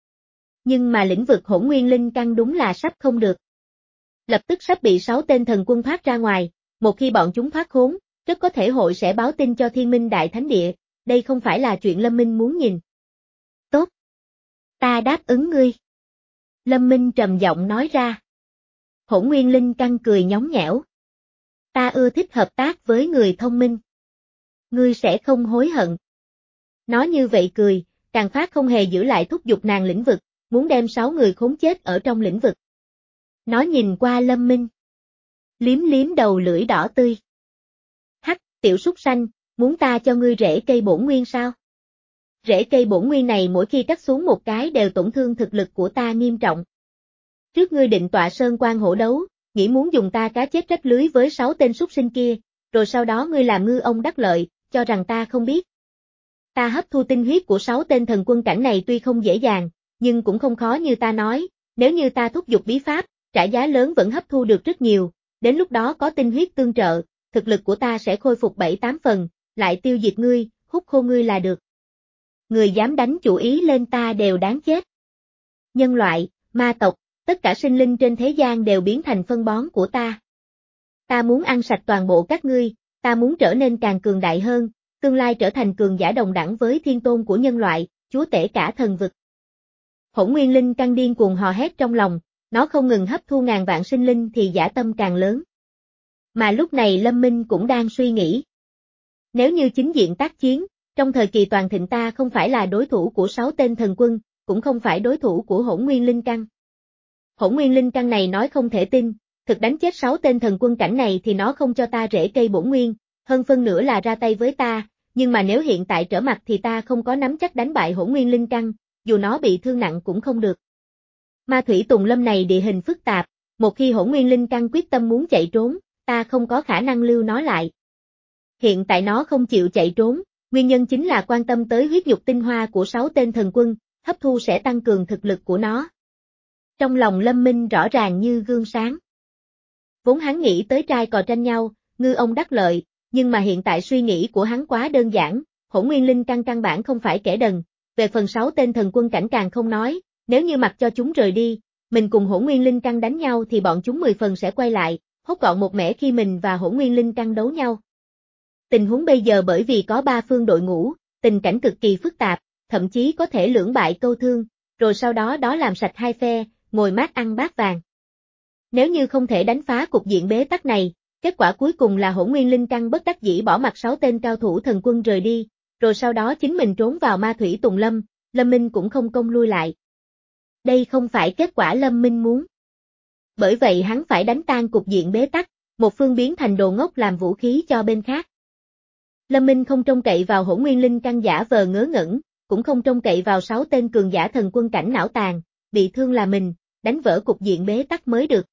Nhưng mà lĩnh vực Hỗn Nguyên Linh căn đúng là sắp không được. Lập tức sắp bị sáu tên thần quân thoát ra ngoài, một khi bọn chúng thoát khốn, rất có thể hội sẽ báo tin cho Thiên Minh Đại Thánh Địa, đây không phải là chuyện Lâm Minh muốn nhìn. Tốt. Ta đáp ứng ngươi. Lâm Minh trầm giọng nói ra. Hỗn Nguyên Linh căn cười nhõng nhẽo. Ta ưa thích hợp tác với người thông minh. Ngươi sẽ không hối hận. Nói như vậy cười, càng phát không hề giữ lại thúc giục nàng lĩnh vực, muốn đem sáu người khốn chết ở trong lĩnh vực. Nó nhìn qua Lâm Minh. Liếm liếm đầu lưỡi đỏ tươi. Hắc, tiểu súc sanh, muốn ta cho ngươi rễ cây bổn nguyên sao? Rễ cây bổn nguyên này mỗi khi cắt xuống một cái đều tổn thương thực lực của ta nghiêm trọng. Trước ngươi định tọa sơn quan hổ đấu, nghĩ muốn dùng ta cá chết rách lưới với sáu tên súc sinh kia, rồi sau đó ngươi làm ngư ông đắc lợi, cho rằng ta không biết. Ta hấp thu tinh huyết của sáu tên thần quân cảnh này tuy không dễ dàng, nhưng cũng không khó như ta nói, nếu như ta thúc giục bí pháp, trả giá lớn vẫn hấp thu được rất nhiều, đến lúc đó có tinh huyết tương trợ, thực lực của ta sẽ khôi phục bảy tám phần, lại tiêu diệt ngươi, hút khô ngươi là được. Người dám đánh chủ ý lên ta đều đáng chết. Nhân loại, ma tộc, tất cả sinh linh trên thế gian đều biến thành phân bón của ta. Ta muốn ăn sạch toàn bộ các ngươi, ta muốn trở nên càng cường đại hơn, tương lai trở thành cường giả đồng đẳng với thiên tôn của nhân loại, chúa tể cả thần vực. Hỗn Nguyên Linh Căn điên cuồng hò hét trong lòng, nó không ngừng hấp thu ngàn vạn sinh linh thì dã tâm càng lớn. Mà lúc này Lâm Minh cũng đang suy nghĩ. Nếu như chính diện tác chiến, trong thời kỳ toàn thịnh ta không phải là đối thủ của sáu tên thần quân, cũng không phải đối thủ của Hỗn Nguyên Linh Căn. Hỗn Nguyên Linh Căn này nói không thể tin, thực đánh chết sáu tên thần quân cảnh này thì nó không cho ta rễ cây bổn nguyên, hơn phân nửa là ra tay với ta, nhưng mà nếu hiện tại trở mặt thì ta không có nắm chắc đánh bại Hỗn Nguyên Linh Căn, dù nó bị thương nặng cũng không được. Ma Thủy Tùng Lâm này địa hình phức tạp, một khi Hỗn Nguyên Linh Căn quyết tâm muốn chạy trốn, ta không có khả năng lưu nó lại. Hiện tại nó không chịu chạy trốn, nguyên nhân chính là quan tâm tới huyết nhục tinh hoa của sáu tên thần quân, hấp thu sẽ tăng cường thực lực của nó. Trong lòng Lâm Minh rõ ràng như gương sáng. Vốn hắn nghĩ tới trai cò tranh nhau, ngư ông đắc lợi, nhưng mà hiện tại suy nghĩ của hắn quá đơn giản, Hỗn Nguyên Linh Căn căn bản không phải kẻ đần, về phần sáu tên thần quân cảnh càng không nói, nếu như mặc cho chúng rời đi, mình cùng Hỗn Nguyên Linh Căn đánh nhau thì bọn chúng mười phần sẽ quay lại, hốt gọn một mẻ khi mình và Hỗn Nguyên Linh Căn đấu nhau. Tình huống bây giờ bởi vì có ba phương đội ngũ, tình cảnh cực kỳ phức tạp, thậm chí có thể lưỡng bại câu thương, rồi sau đó đó làm sạch hai phe, ngồi mát ăn bát vàng. Nếu như không thể đánh phá cục diện bế tắc này, kết quả cuối cùng là Hỗn Nguyên Linh Căn bất đắc dĩ bỏ mặc sáu tên cao thủ thần quân rời đi, rồi sau đó chính mình trốn vào Ma Thủy Tùng Lâm, Lâm Minh cũng không công lui lại. Đây không phải kết quả Lâm Minh muốn. Bởi vậy hắn phải đánh tan cục diện bế tắc, một phương biến thành đồ ngốc làm vũ khí cho bên khác. Lâm Minh không trông cậy vào Hỗn Nguyên Linh Căn giả vờ ngớ ngẩn, cũng không trông cậy vào sáu tên cường giả thần quân cảnh não tàn, bị thương là mình, đánh vỡ cục diện bế tắc mới được.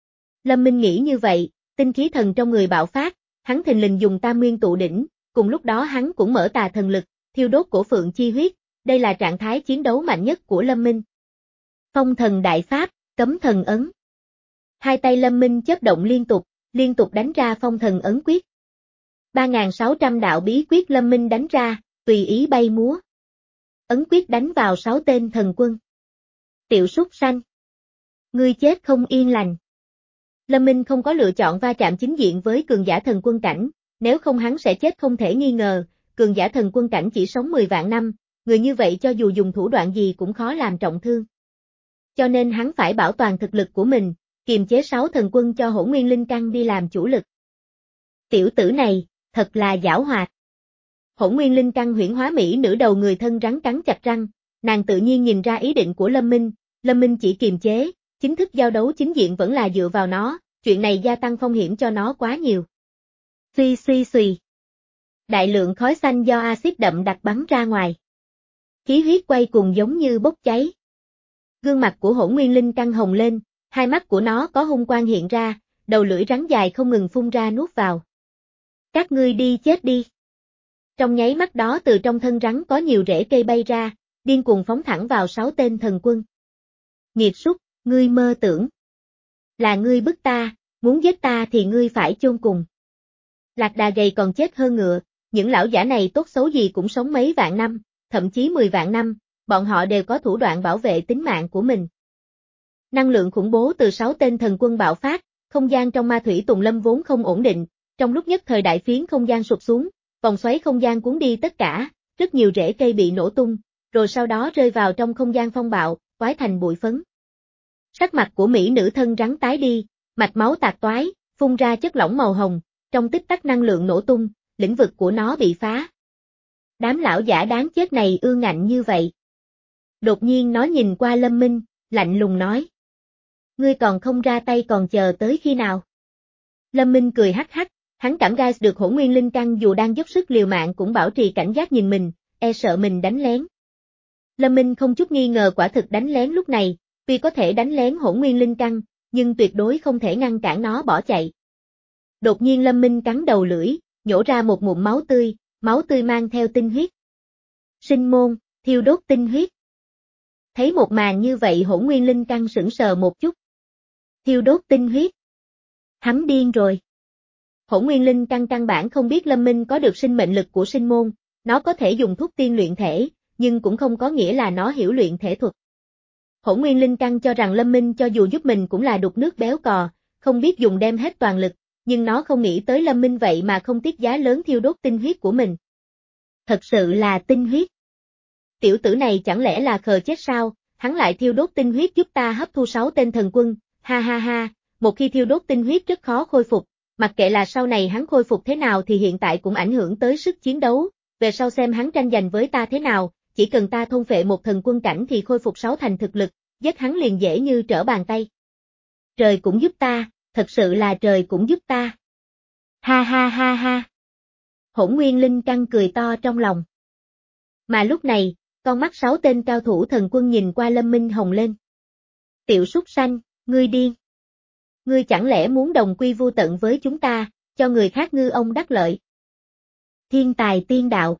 Lâm Minh nghĩ như vậy, tinh khí thần trong người bạo phát, hắn thình lình dùng tam nguyên tụ đỉnh, cùng lúc đó hắn cũng mở tà thần lực, thiêu đốt cổ phượng chi huyết, đây là trạng thái chiến đấu mạnh nhất của Lâm Minh. Phong thần đại pháp, cấm thần ấn. Hai tay Lâm Minh chớp động liên tục, liên tục đánh ra phong thần ấn quyết. ba nghìn sáu trăm đạo bí quyết Lâm Minh đánh ra, tùy ý bay múa. Ấn quyết đánh vào sáu tên thần quân. Tiểu súc sanh. Ngươi chết không yên lành. Lâm Minh không có lựa chọn va chạm chính diện với cường giả thần quân cảnh, nếu không hắn sẽ chết không thể nghi ngờ, cường giả thần quân cảnh chỉ sống mười vạn năm, người như vậy cho dù dùng thủ đoạn gì cũng khó làm trọng thương. Cho nên hắn phải bảo toàn thực lực của mình, kiềm chế sáu thần quân cho Hỗn Nguyên Linh Căn đi làm chủ lực. Tiểu tử này, thật là giảo hoạt. Hỗn Nguyên Linh Căn huyễn hóa mỹ nữ đầu người thân rắn cắn chặt răng, nàng tự nhiên nhìn ra ý định của Lâm Minh, Lâm Minh chỉ kiềm chế, chính thức giao đấu chính diện vẫn là dựa vào nó, chuyện này gia tăng phong hiểm cho nó quá nhiều. Suy suy suy. Đại lượng khói xanh do axit đậm đặc bắn ra ngoài. Khí huyết quay cuồng giống như bốc cháy. Gương mặt của Hỗn Nguyên Linh Căn hồng lên, hai mắt của nó có hung quang hiện ra, đầu lưỡi rắn dài không ngừng phun ra nuốt vào. Các ngươi đi chết đi. Trong nháy mắt đó từ trong thân rắn có nhiều rễ cây bay ra, điên cuồng phóng thẳng vào sáu tên thần quân. Nghiệt súc, ngươi mơ tưởng. Là ngươi bức ta, muốn giết ta thì ngươi phải chôn cùng. Lạc đà gầy còn chết hơn ngựa, những lão giả này tốt xấu gì cũng sống mấy vạn năm, thậm chí mười vạn năm, bọn họ đều có thủ đoạn bảo vệ tính mạng của mình. Năng lượng khủng bố từ sáu tên thần quân bạo phát, không gian trong Ma Thủy Tùng Lâm vốn không ổn định, trong lúc nhất thời đại phiến không gian sụp xuống, vòng xoáy không gian cuốn đi tất cả, rất nhiều rễ cây bị nổ tung, rồi sau đó rơi vào trong không gian phong bạo, toái thành bụi phấn. Sắc mặt của mỹ nữ thân rắn tái đi, mạch máu tạc toái, phun ra chất lỏng màu hồng, trong tích tắc năng lượng nổ tung, lĩnh vực của nó bị phá. Đám lão giả đáng chết này ương ngạnh như vậy. Đột nhiên nó nhìn qua Lâm Minh, lạnh lùng nói. Ngươi còn không ra tay còn chờ tới khi nào? Lâm Minh cười hắc hắc, hắn cảm gai được Hỗn Nguyên Linh Căn dù đang dốc sức liều mạng cũng bảo trì cảnh giác nhìn mình, e sợ mình đánh lén. Lâm Minh không chút nghi ngờ quả thực đánh lén lúc này, tuy có thể đánh lén hỗn nguyên linh căn, nhưng tuyệt đối không thể ngăn cản nó bỏ chạy. Đột nhiên Lâm Minh cắn đầu lưỡi, nhổ ra một ngụm máu tươi, máu tươi mang theo tinh huyết. Sinh môn, thiêu đốt tinh huyết. Thấy một màn như vậy hỗn nguyên linh căn sững sờ một chút. Thiêu đốt tinh huyết. Hắn điên rồi. Hỗn nguyên linh căn căn bản không biết Lâm Minh có được sinh mệnh lực của sinh môn, nó có thể dùng thuốc tiên luyện thể, nhưng cũng không có nghĩa là nó hiểu luyện thể thuật. Hỗn nguyên linh căn cho rằng Lâm Minh cho dù giúp mình cũng là đục nước béo cò, không biết dùng đem hết toàn lực, nhưng nó không nghĩ tới Lâm Minh vậy mà không tiếc giá lớn thiêu đốt tinh huyết của mình. Thật sự là tinh huyết. Tiểu tử này chẳng lẽ là khờ chết sao, hắn lại thiêu đốt tinh huyết giúp ta hấp thu sáu tên thần quân, ha ha ha, một khi thiêu đốt tinh huyết rất khó khôi phục, mặc kệ là sau này hắn khôi phục thế nào thì hiện tại cũng ảnh hưởng tới sức chiến đấu, về sau xem hắn tranh giành với ta thế nào, chỉ cần ta thôn phệ một thần quân cảnh thì khôi phục sáu thành thực lực, giết hắn liền dễ như trở bàn tay. Trời cũng giúp ta, thật sự là trời cũng giúp ta. Ha ha ha ha. Hỗn nguyên linh căn cười to trong lòng. Mà lúc này, con mắt sáu tên cao thủ thần quân nhìn qua Lâm Minh hồng lên. Tiểu súc sanh, ngươi điên. Ngươi chẳng lẽ muốn đồng quy vu tận với chúng ta, cho người khác ngư ông đắc lợi. Thiên tài tiên đạo.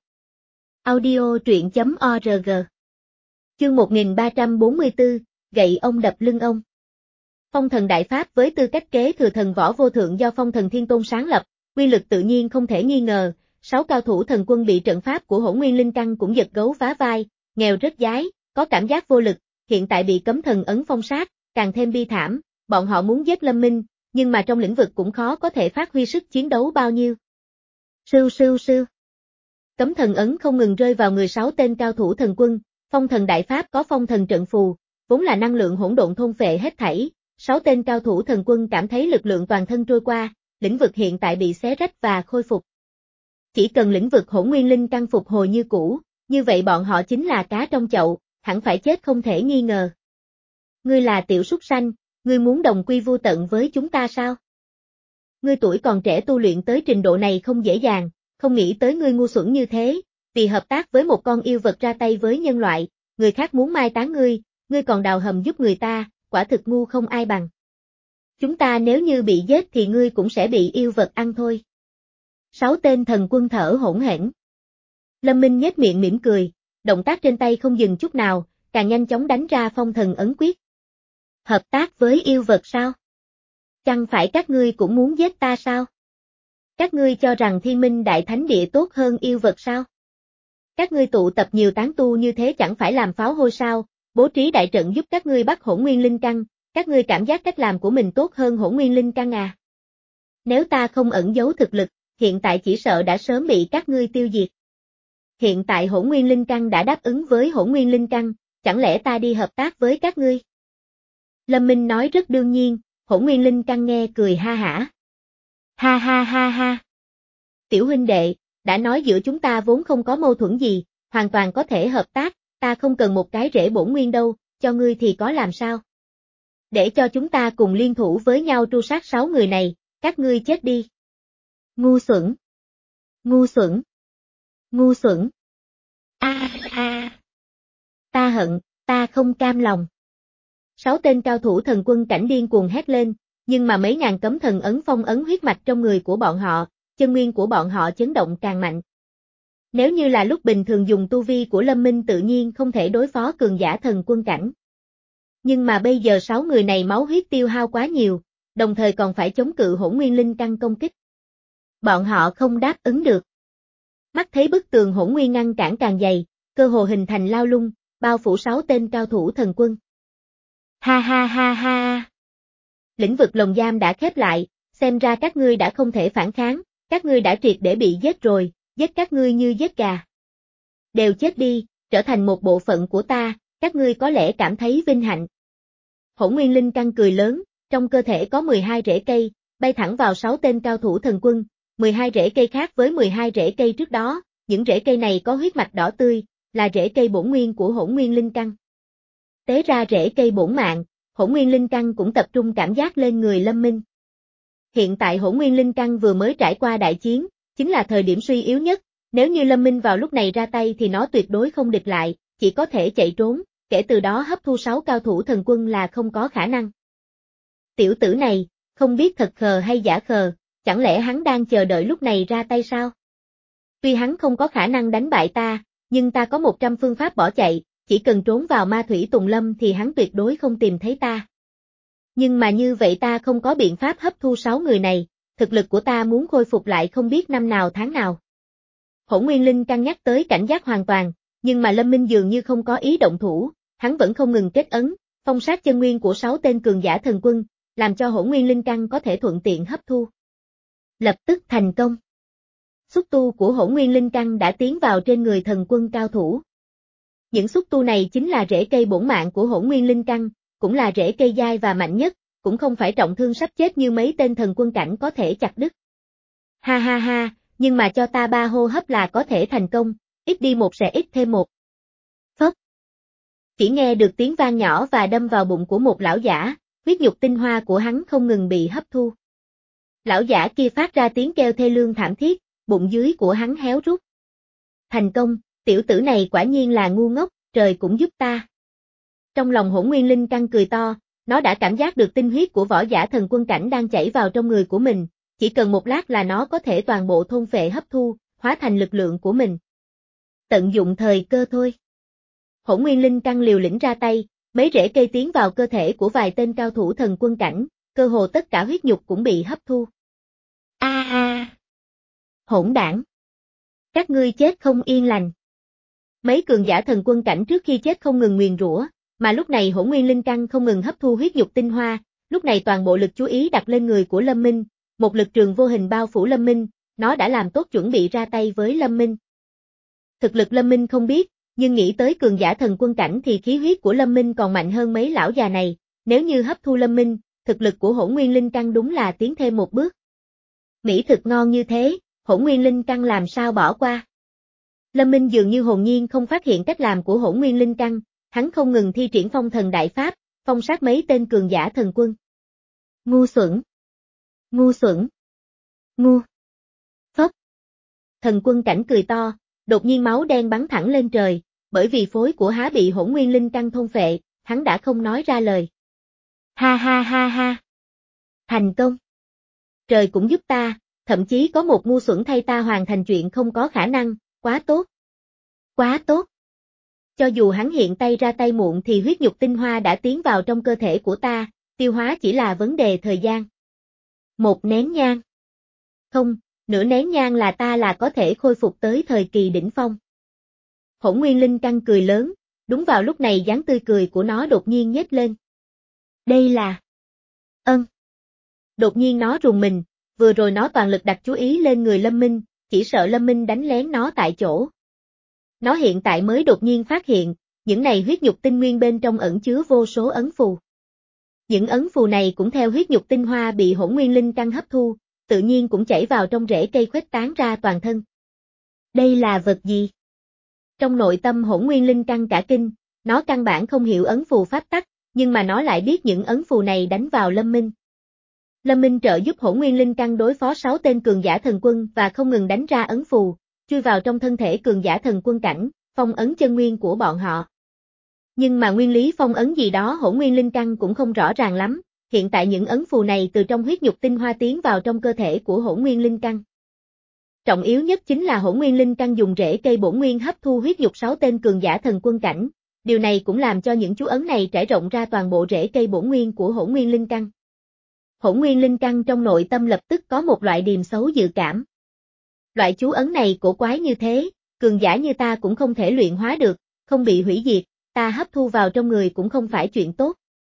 Audio truyện chấm org. Chương một nghìn ba trăm bốn mươi tư, gậy ông đập lưng ông. Phong thần đại pháp với tư cách kế thừa thần võ vô thượng do Phong thần Thiên Tôn sáng lập, quy lực tự nhiên không thể nghi ngờ, sáu cao thủ thần quân bị trận pháp của hỗn nguyên linh căn cũng giật gấu phá vai, nghèo rớt dái, có cảm giác vô lực, hiện tại bị cấm thần ấn phong sát, càng thêm bi thảm, bọn họ muốn giết Lâm Minh, nhưng mà trong lĩnh vực cũng khó có thể phát huy sức chiến đấu bao nhiêu. Sưu sưu sưu. Cấm thần ấn không ngừng rơi vào người sáu tên cao thủ thần quân, phong thần đại pháp có phong thần trận phù, vốn là năng lượng hỗn độn thôn phệ hết thảy, sáu tên cao thủ thần quân cảm thấy lực lượng toàn thân trôi qua, lĩnh vực hiện tại bị xé rách và khôi phục. Chỉ cần lĩnh vực hỗn nguyên linh căn phục hồi như cũ, như vậy bọn họ chính là cá trong chậu, hẳn phải chết không thể nghi ngờ. Ngươi là tiểu súc sanh, ngươi muốn đồng quy vu tận với chúng ta sao? Ngươi tuổi còn trẻ tu luyện tới trình độ này không dễ dàng, không nghĩ tới ngươi ngu xuẩn như thế, vì hợp tác với một con yêu vật ra tay với nhân loại, người khác muốn mai táng ngươi, ngươi còn đào hầm giúp người ta, quả thực ngu không ai bằng. Chúng ta nếu như bị giết thì ngươi cũng sẽ bị yêu vật ăn thôi. Sáu tên thần quân thở hổn hển. Lâm Minh nhếch miệng mỉm cười, động tác trên tay không dừng chút nào, càng nhanh chóng đánh ra phong thần ấn quyết. Hợp tác với yêu vật sao? Chẳng phải các ngươi cũng muốn giết ta sao? Các ngươi cho rằng Thiên Minh Đại Thánh Địa tốt hơn yêu vật sao? Các ngươi tụ tập nhiều tán tu như thế chẳng phải làm pháo hôi sao, bố trí đại trận giúp các ngươi bắt hỗn nguyên linh căn, các ngươi cảm giác cách làm của mình tốt hơn hỗn nguyên linh căn à? Nếu ta không ẩn giấu thực lực, hiện tại chỉ sợ đã sớm bị các ngươi tiêu diệt. Hiện tại hỗn nguyên linh căn đã đáp ứng với hỗn nguyên linh căn, chẳng lẽ ta đi hợp tác với các ngươi? Lâm Minh nói rất đương nhiên, hỗn nguyên linh căn nghe cười ha hả. Ha ha ha ha. Tiểu huynh đệ, đã nói giữa chúng ta vốn không có mâu thuẫn gì, hoàn toàn có thể hợp tác, ta không cần một cái rễ bổn nguyên đâu, cho ngươi thì có làm sao? Để cho chúng ta cùng liên thủ với nhau tru sát sáu người này, các ngươi chết đi. Ngu xuẩn. Ngu xuẩn. Ngu xuẩn. A a. Ta hận, ta không cam lòng. Sáu tên cao thủ thần quân cảnh điên cuồng hét lên, nhưng mà mấy ngàn cấm thần ấn phong ấn huyết mạch trong người của bọn họ, chân nguyên của bọn họ chấn động càng mạnh. Nếu như là lúc bình thường dùng tu vi của Lâm Minh tự nhiên không thể đối phó cường giả thần quân cảnh. Nhưng mà bây giờ sáu người này máu huyết tiêu hao quá nhiều, đồng thời còn phải chống cự hỗn nguyên linh căn công kích. Bọn họ không đáp ứng được. Mắt thấy bức tường hỗn nguyên ngăn cản càng dày, cơ hồ hình thành lao lung, bao phủ sáu tên cao thủ thần quân. Ha ha ha ha. Lĩnh vực lồng giam đã khép lại, xem ra các ngươi đã không thể phản kháng, các ngươi đã triệt để bị giết rồi, giết các ngươi như giết gà. Đều chết đi, trở thành một bộ phận của ta, các ngươi có lẽ cảm thấy vinh hạnh. Hỗn nguyên linh căn cười lớn, trong cơ thể có mười hai rễ cây, bay thẳng vào sáu tên cao thủ thần quân, mười hai rễ cây khác với mười hai rễ cây trước đó, những rễ cây này có huyết mạch đỏ tươi, là rễ cây bổn nguyên của hỗn nguyên linh căn. Tế ra rễ cây bổn mạng, hỗn nguyên linh căn cũng tập trung cảm giác lên người Lâm Minh. Hiện tại hỗn nguyên linh căn vừa mới trải qua đại chiến, chính là thời điểm suy yếu nhất, Nếu như Lâm Minh vào lúc này ra tay thì nó tuyệt đối không địch lại, chỉ có thể chạy trốn, kể từ đó hấp thu sáu cao thủ thần quân là không có khả năng. Tiểu tử này, không biết thật khờ hay giả khờ, chẳng lẽ hắn đang chờ đợi lúc này ra tay sao? Tuy hắn không có khả năng đánh bại ta, nhưng ta có một trăm phương pháp bỏ chạy, chỉ cần trốn vào ma thủy tùng lâm thì hắn tuyệt đối không tìm thấy ta. Nhưng mà như vậy ta không có biện pháp hấp thu sáu người này, thực lực của ta muốn khôi phục lại không biết năm nào tháng nào. Hỗn Nguyên Linh Căn nhắc tới cảnh giác hoàn toàn, nhưng mà Lâm Minh dường như không có ý động thủ, hắn vẫn không ngừng kết ấn, phong sát chân nguyên của sáu tên cường giả thần quân, làm cho Hỗn Nguyên Linh Căn có thể thuận tiện hấp thu. Lập tức thành công. Xúc tu của Hỗn Nguyên Linh Căn đã tiến vào trên người thần quân cao thủ. Những xúc tu này chính là rễ cây bổn mạng của Hỗn Nguyên Linh Căn, cũng là rễ cây dai và mạnh nhất, cũng không phải trọng thương sắp chết như mấy tên thần quân cảnh có thể chặt đứt. Ha ha ha, nhưng mà cho ta ba hô hấp là có thể thành công, ít đi một sẽ ít thêm một. Phốc. Chỉ nghe được tiếng vang nhỏ và đâm vào bụng của một lão giả, huyết nhục tinh hoa của hắn không ngừng bị hấp thu. Lão giả kia phát ra tiếng kêu thê lương thảm thiết, bụng dưới của hắn héo rút. Thành công, tiểu tử này quả nhiên là ngu ngốc, trời cũng giúp ta. Trong lòng Hỗn Nguyên Linh Căn cười to, nó đã cảm giác được tinh huyết của võ giả thần quân cảnh đang chảy vào trong người của mình, chỉ cần một lát là nó có thể toàn bộ thôn phệ hấp thu, hóa thành lực lượng của mình. Tận dụng thời cơ thôi. Hỗn Nguyên Linh Căn liều lĩnh ra tay, mấy rễ cây tiến vào cơ thể của vài tên cao thủ thần quân cảnh, cơ hồ tất cả huyết nhục cũng bị hấp thu. A a! Hỗn đảng! Các ngươi chết không yên lành. Mấy cường giả thần quân cảnh trước khi chết không ngừng nguyền rủa, mà lúc này Hỗn Nguyên Linh Căn không ngừng hấp thu huyết nhục tinh hoa, lúc này toàn bộ lực chú ý đặt lên người của Lâm Minh, một lực trường vô hình bao phủ Lâm Minh, nó đã làm tốt chuẩn bị ra tay với Lâm Minh. Thực lực Lâm Minh không biết, nhưng nghĩ tới cường giả thần quân cảnh thì khí huyết của Lâm Minh còn mạnh hơn mấy lão già này, nếu như hấp thu Lâm Minh, thực lực của Hỗn Nguyên Linh Căn đúng là tiến thêm một bước. Mỹ thực ngon như thế, Hỗn Nguyên Linh Căn làm sao bỏ qua. Lâm Minh dường như hồn nhiên không phát hiện cách làm của Hỗn Nguyên Linh Căn, hắn không ngừng thi triển phong thần đại pháp, phong sát mấy tên cường giả thần quân. Ngu xuẩn! Ngu xuẩn! Ngu! Phốc! Thần quân cảnh cười to, đột nhiên máu đen bắn thẳng lên trời, bởi vì phối của há bị Hỗn Nguyên Linh Căn thôn phệ, hắn đã không nói ra lời. Ha ha ha ha! Thành công! Trời cũng giúp ta, thậm chí có một ngu xuẩn thay ta hoàn thành chuyện không có khả năng, quá tốt! Quá tốt! Cho dù hắn hiện tay ra tay muộn thì huyết nhục tinh hoa đã tiến vào trong cơ thể của ta, tiêu hóa chỉ là vấn đề thời gian. Một nén nhang. Không, nửa nén nhang là ta là có thể khôi phục tới thời kỳ đỉnh phong. Hỗn Nguyên Linh Căn cười lớn, đúng vào lúc này dáng tươi cười của nó đột nhiên nhếch lên. Đây là... Ân. Đột nhiên nó rùng mình, vừa rồi nó toàn lực đặt chú ý lên người Lâm Minh, chỉ sợ Lâm Minh đánh lén nó tại chỗ. Nó hiện tại mới đột nhiên phát hiện, những này huyết nhục tinh nguyên bên trong ẩn chứa vô số ấn phù. Những ấn phù này cũng theo huyết nhục tinh hoa bị Hỗn Nguyên Linh Căn hấp thu, tự nhiên cũng chảy vào trong rễ cây khuếch tán ra toàn thân. Đây là vật gì? Trong nội tâm Hỗn Nguyên Linh Căn cả kinh, nó căn bản không hiểu ấn phù pháp tắc, nhưng mà nó lại biết những ấn phù này đánh vào Lâm Minh. Lâm Minh trợ giúp Hỗn Nguyên Linh Căn đối phó sáu tên cường giả thần quân và không ngừng đánh ra ấn phù, chui vào trong thân thể cường giả thần quân cảnh, phong ấn chân nguyên của bọn họ. Nhưng mà nguyên lý phong ấn gì đó Hỗn Nguyên Linh Căn cũng không rõ ràng lắm, hiện tại những ấn phù này từ trong huyết nhục tinh hoa tiến vào trong cơ thể của Hỗn Nguyên Linh Căn. Trọng yếu nhất chính là Hỗn Nguyên Linh Căn dùng rễ cây bổn nguyên hấp thu huyết nhục sáu tên cường giả thần quân cảnh, điều này cũng làm cho những chú ấn này trải rộng ra toàn bộ rễ cây bổn nguyên của Hỗn Nguyên Linh Căn. Hỗn Nguyên Linh Căn trong nội tâm lập tức có một loại điềm xấu dự cảm. Loại chú ấn này cổ quái như thế, cường giả như ta cũng không thể luyện hóa được, không bị hủy diệt, ta hấp thu vào trong người cũng không phải chuyện tốt.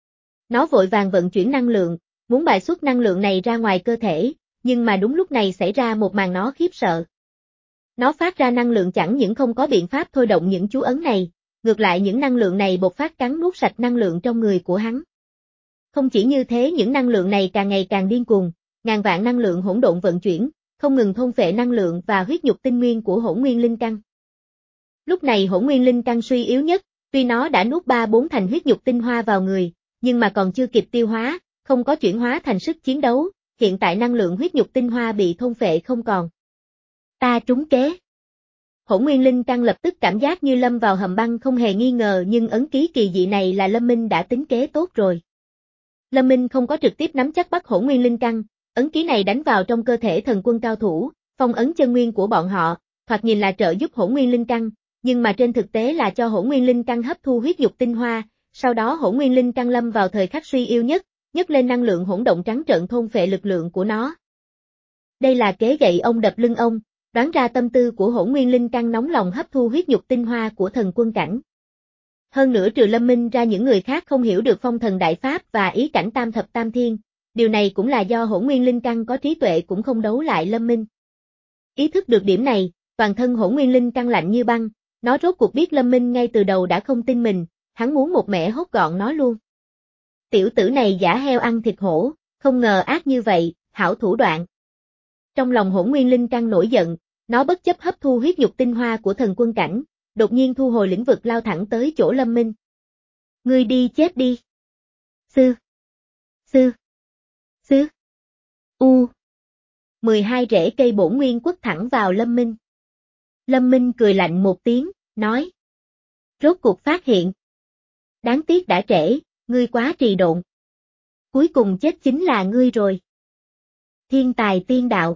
Nó vội vàng vận chuyển năng lượng, muốn bài xuất năng lượng này ra ngoài cơ thể, nhưng mà đúng lúc này xảy ra một màn nó khiếp sợ. Nó phát ra năng lượng chẳng những không có biện pháp thôi động những chú ấn này, ngược lại những năng lượng này bộc phát cắn nuốt sạch năng lượng trong người của hắn. Không chỉ như thế những năng lượng này càng ngày càng điên cuồng, ngàn vạn năng lượng hỗn độn vận chuyển, không ngừng thôn phệ năng lượng và huyết nhục tinh nguyên của Hỗn Nguyên Linh Căn. Lúc này Hỗn Nguyên Linh Căn suy yếu nhất, tuy nó đã nuốt ba bốn thành huyết nhục tinh hoa vào người, nhưng mà còn chưa kịp tiêu hóa, không có chuyển hóa thành sức chiến đấu, hiện tại năng lượng huyết nhục tinh hoa bị thôn phệ không còn. Ta trúng kế. Hỗn Nguyên Linh Căn lập tức cảm giác như lâm vào hầm băng không hề nghi ngờ, nhưng ấn ký kỳ dị này là Lâm Minh đã tính kế tốt rồi. Lâm Minh không có trực tiếp nắm chắc bắt Hỗn Nguyên Linh Căn, ấn ký này đánh vào trong cơ thể thần quân cao thủ, phong ấn chân nguyên của bọn họ, thoạt nhìn là trợ giúp Hỗn Nguyên Linh Căn, nhưng mà trên thực tế là cho Hỗn Nguyên Linh Căn hấp thu huyết nhục tinh hoa, sau đó Hỗn Nguyên Linh Căn lâm vào thời khắc suy yếu nhất, nhấc lên năng lượng hỗn động trắng trợn thôn phệ lực lượng của nó. Đây là kế gậy ông đập lưng ông, đoán ra tâm tư của Hỗn Nguyên Linh Căn nóng lòng hấp thu huyết nhục tinh hoa của thần quân cảnh. Hơn nữa trừ Lâm Minh ra những người khác không hiểu được phong thần đại pháp và ý cảnh tam thập tam thiên, điều này cũng là do Hỗn Nguyên Linh Căn có trí tuệ cũng không đấu lại Lâm Minh. Ý thức được điểm này, toàn thân Hỗn Nguyên Linh Căn lạnh như băng, nó rốt cuộc biết Lâm Minh ngay từ đầu đã không tin mình, hắn muốn một mẻ hốt gọn nó luôn. Tiểu tử này giả heo ăn thịt hổ, không ngờ ác như vậy, hảo thủ đoạn. Trong lòng Hỗn Nguyên Linh Căn nổi giận, nó bất chấp hấp thu huyết nhục tinh hoa của thần quân cảnh, đột nhiên thu hồi lĩnh vực lao thẳng tới chỗ Lâm Minh. Ngươi đi chết đi. Sư. Sư. Sư. U. mười hai rễ cây bổn nguyên quất thẳng vào Lâm Minh. Lâm Minh cười lạnh một tiếng, nói. Rốt cuộc phát hiện. Đáng tiếc đã trễ, ngươi quá trì độn. Cuối cùng chết chính là ngươi rồi. Thiên tài tiên đạo.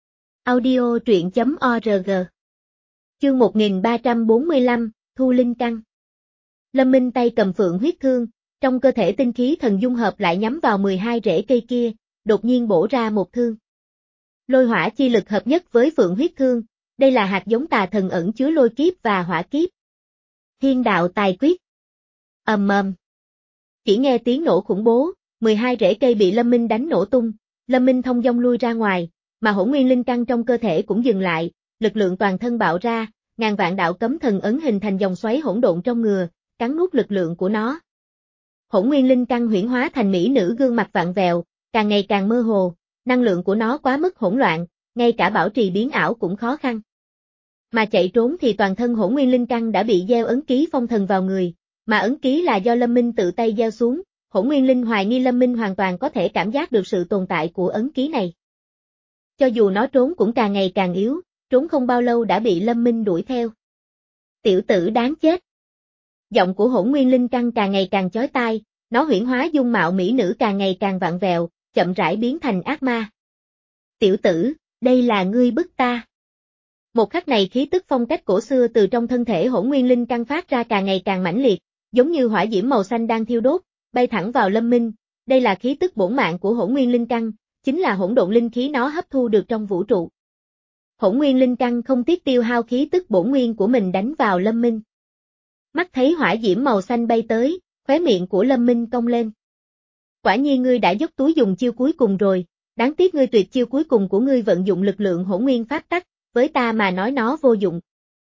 Audio truyện chấm org. Chương một nghìn ba trăm bốn mươi lăm, Thu Linh Căn. Lâm Minh tay cầm phượng huyết thương, trong cơ thể tinh khí thần dung hợp lại nhắm vào mười hai rễ cây kia, đột nhiên bổ ra một thương. Lôi hỏa chi lực hợp nhất với phượng huyết thương, đây là hạt giống tà thần ẩn chứa lôi kiếp và hỏa kiếp. Thiên đạo tài quyết. Ầm ầm. Chỉ nghe tiếng nổ khủng bố, mười hai rễ cây bị Lâm Minh đánh nổ tung, Lâm Minh thông dong lui ra ngoài, mà Hỗn Nguyên Linh Căn trong cơ thể cũng dừng lại, lực lượng toàn thân bạo ra, ngàn vạn đạo cấm thần ấn hình thành dòng xoáy hỗn độn trong ngừa, cắn nuốt lực lượng của nó. Hỗn Nguyên Linh Căn huyễn hóa thành mỹ nữ gương mặt vặn vẹo, càng ngày càng mơ hồ, năng lượng của nó quá mức hỗn loạn, ngay cả bảo trì biến ảo cũng khó khăn. Mà chạy trốn thì toàn thân Hỗn Nguyên Linh Căn đã bị gieo ấn ký phong thần vào người, mà ấn ký là do Lâm Minh tự tay gieo xuống, Hỗn Nguyên Linh hoài nghi Lâm Minh hoàn toàn có thể cảm giác được sự tồn tại của ấn ký này. Cho dù nó trốn cũng càng ngày càng yếu, trốn không bao lâu đã bị Lâm Minh đuổi theo. Tiểu tử đáng chết. Giọng của Hỗn Nguyên Linh Căn càng ngày càng chói tai, nó huyễn hóa dung mạo mỹ nữ càng ngày càng vặn vẹo, chậm rãi biến thành ác ma. Tiểu tử, đây là ngươi bức ta. Một khắc này khí tức phong cách cổ xưa từ trong thân thể Hỗn Nguyên Linh Căn phát ra càng ngày càng mãnh liệt, giống như hỏa diễm màu xanh đang thiêu đốt, bay thẳng vào Lâm Minh. Đây là khí tức bổn mạng của Hỗn Nguyên Linh Căn, chính là hỗn độn linh khí nó hấp thu được trong vũ trụ. Hỗn Nguyên Linh Căn không tiếc tiêu hao khí tức bổn nguyên của mình đánh vào Lâm Minh. Mắt thấy hỏa diễm màu xanh bay tới, khóe miệng của Lâm Minh cong lên. Quả nhiên ngươi đã dốc túi dùng chiêu cuối cùng rồi, đáng tiếc ngươi tuyệt chiêu cuối cùng của ngươi vận dụng lực lượng hỗn nguyên pháp tắc, với ta mà nói nó vô dụng.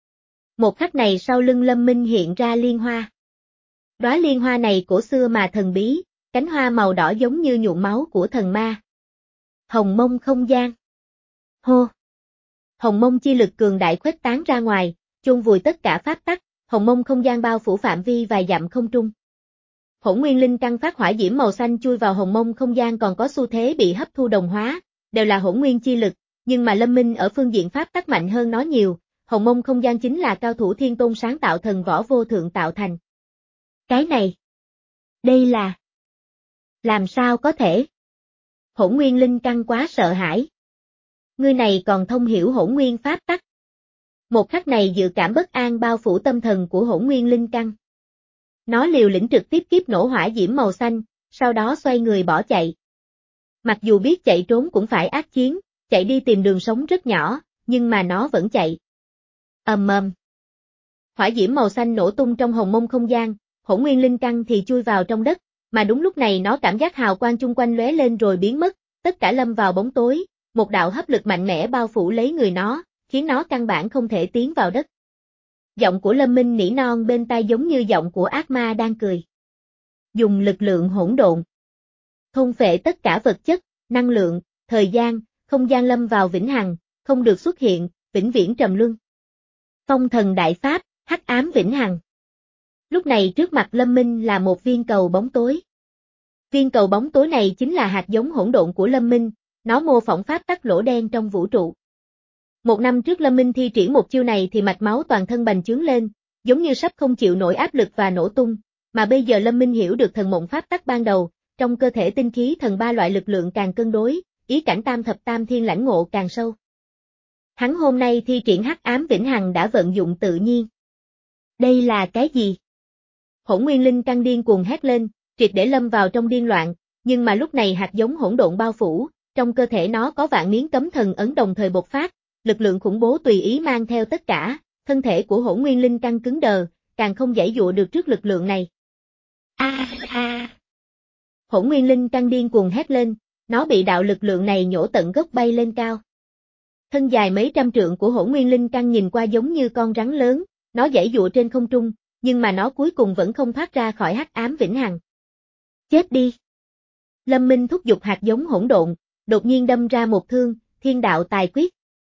Một khắc này sau lưng Lâm Minh hiện ra liên hoa. Đóa liên hoa này cổ xưa mà thần bí, cánh hoa màu đỏ giống như nhuộm máu của thần ma. Hồng mông không gian. Hô. Hồng mông chi lực cường đại khuếch tán ra ngoài, chôn vùi tất cả pháp tắc, hồng mông không gian bao phủ phạm vi vài dặm không trung. Hỗn Nguyên Linh Căn phát hỏa diễm màu xanh chui vào hồng mông không gian còn có xu thế bị hấp thu đồng hóa, đều là hỗn nguyên chi lực, nhưng mà Lâm Minh ở phương diện pháp tắc mạnh hơn nó nhiều, hồng mông không gian chính là cao thủ thiên tôn sáng tạo thần võ vô thượng tạo thành. Cái này, đây là, làm sao có thể? Hỗn Nguyên Linh Căn quá sợ hãi. Ngươi này còn thông hiểu hỗn nguyên pháp tắc. Một khắc này dự cảm bất an bao phủ tâm thần của Hỗn Nguyên Linh Căn. Nó liều lĩnh trực tiếp kiếp nổ hỏa diễm màu xanh, sau đó xoay người bỏ chạy. Mặc dù biết chạy trốn cũng phải ác chiến, chạy đi tìm đường sống rất nhỏ, nhưng mà nó vẫn chạy. Ầm ầm. Hỏa diễm màu xanh nổ tung trong hồng mông không gian, Hỗn Nguyên Linh Căn thì chui vào trong đất, mà đúng lúc này nó cảm giác hào quang chung quanh lóe lên rồi biến mất, tất cả lâm vào bóng tối, một đạo hấp lực mạnh mẽ bao phủ lấy người nó, khiến nó căn bản không thể tiến vào đất. Giọng của Lâm Minh nỉ non bên tai giống như giọng của ác ma đang cười. Dùng lực lượng hỗn độn. Thôn phệ tất cả vật chất, năng lượng, thời gian, không gian lâm vào vĩnh hằng, không được xuất hiện, vĩnh viễn trầm luân. Phong thần đại pháp, hắc ám vĩnh hằng. Lúc này trước mặt Lâm Minh là một viên cầu bóng tối. Viên cầu bóng tối này chính là hạt giống hỗn độn của Lâm Minh, nó mô phỏng pháp tắc lỗ đen trong vũ trụ. Một năm trước Lâm Minh thi triển một chiêu này thì mạch máu toàn thân bành trướng lên, giống như sắp không chịu nổi áp lực và nổ tung, mà bây giờ Lâm Minh hiểu được thần mộng pháp tắc ban đầu, trong cơ thể tinh khí thần ba loại lực lượng càng cân đối, ý cảnh tam thập tam thiên lãnh ngộ càng sâu. Hắn hôm nay thi triển hắc ám vĩnh hằng đã vận dụng tự nhiên. Đây là cái gì? Hỗn Nguyên Linh Căn điên cuồng hét lên, triệt để lâm vào trong điên loạn, nhưng mà lúc này hạt giống hỗn độn bao phủ, trong cơ thể nó có vạn miếng cấm thần ấn đồng thời bộc phát, lực lượng khủng bố tùy ý mang theo tất cả, thân thể của Hỗn Nguyên Linh Căn cứng đờ, càng không giãy dụa được trước lực lượng này. A a. Hỗn Nguyên Linh Căn điên cuồng hét lên, nó bị đạo lực lượng này nhổ tận gốc bay lên cao. Thân dài mấy trăm trượng của Hỗn Nguyên Linh Căn nhìn qua giống như con rắn lớn, nó giãy dụa trên không trung, nhưng mà nó cuối cùng vẫn không thoát ra khỏi hắc ám vĩnh hằng. Chết đi! Lâm Minh thúc giục hạt giống hỗn độn, đột nhiên đâm ra một thương, thiên đạo tài quyết.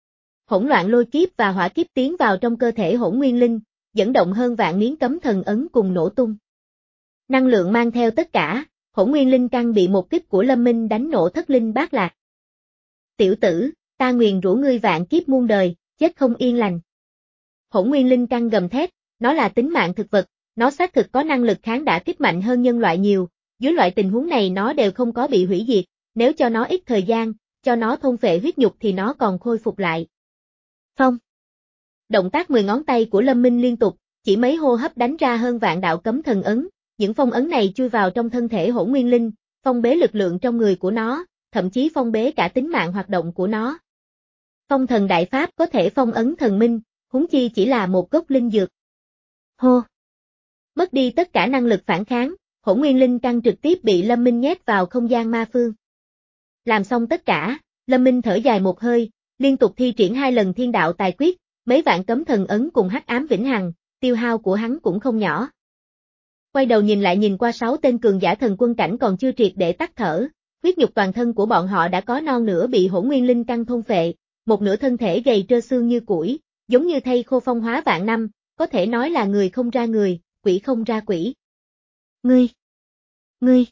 Hỗn loạn lôi kiếp và hỏa kiếp tiến vào trong cơ thể Hỗn Nguyên Linh, dẫn động hơn vạn miếng cấm thần ấn cùng nổ tung. Năng lượng mang theo tất cả, Hỗn Nguyên Linh Căn bị một kích của Lâm Minh đánh nổ thất linh bát lạc. Tiểu tử, ta nguyền rủa ngươi vạn kiếp muôn đời, chết không yên lành. Hỗn Nguyên Linh Căn gầm thét, nó là tính mạng thực vật, nó xác thực có năng lực kháng đả kích mạnh hơn nhân loại nhiều, dưới loại tình huống này nó đều không có bị hủy diệt, nếu cho nó ít thời gian, cho nó thôn phệ huyết nhục thì nó còn khôi phục lại. Phong. Động tác mười ngón tay của Lâm Minh liên tục, chỉ mấy hô hấp đánh ra hơn vạn đạo cấm thần ấn, những phong ấn này chui vào trong thân thể Hỗn Nguyên Linh, phong bế lực lượng trong người của nó, thậm chí phong bế cả tính mạng hoạt động của nó. Phong thần đại pháp có thể phong ấn thần minh, huống chi chỉ là một gốc linh dược. Hô! Mất đi tất cả năng lực phản kháng, Hỗn Nguyên Linh Căn trực tiếp bị Lâm Minh nhét vào không gian ma phương. Làm xong tất cả, Lâm Minh thở dài một hơi, liên tục thi triển hai lần thiên đạo tài quyết, mấy vạn cấm thần ấn cùng hắc ám vĩnh hằng, tiêu hao của hắn cũng không nhỏ. Quay đầu nhìn lại nhìn qua sáu tên cường giả thần quân cảnh còn chưa triệt để tắt thở, huyết nhục toàn thân của bọn họ đã có non nửa bị Hỗn Nguyên Linh Căn thôn phệ, một nửa thân thể gầy trơ xương như củi, giống như thây khô phong hóa vạn năm, có thể nói là người không ra người, quỷ không ra quỷ. Ngươi! Ngươi!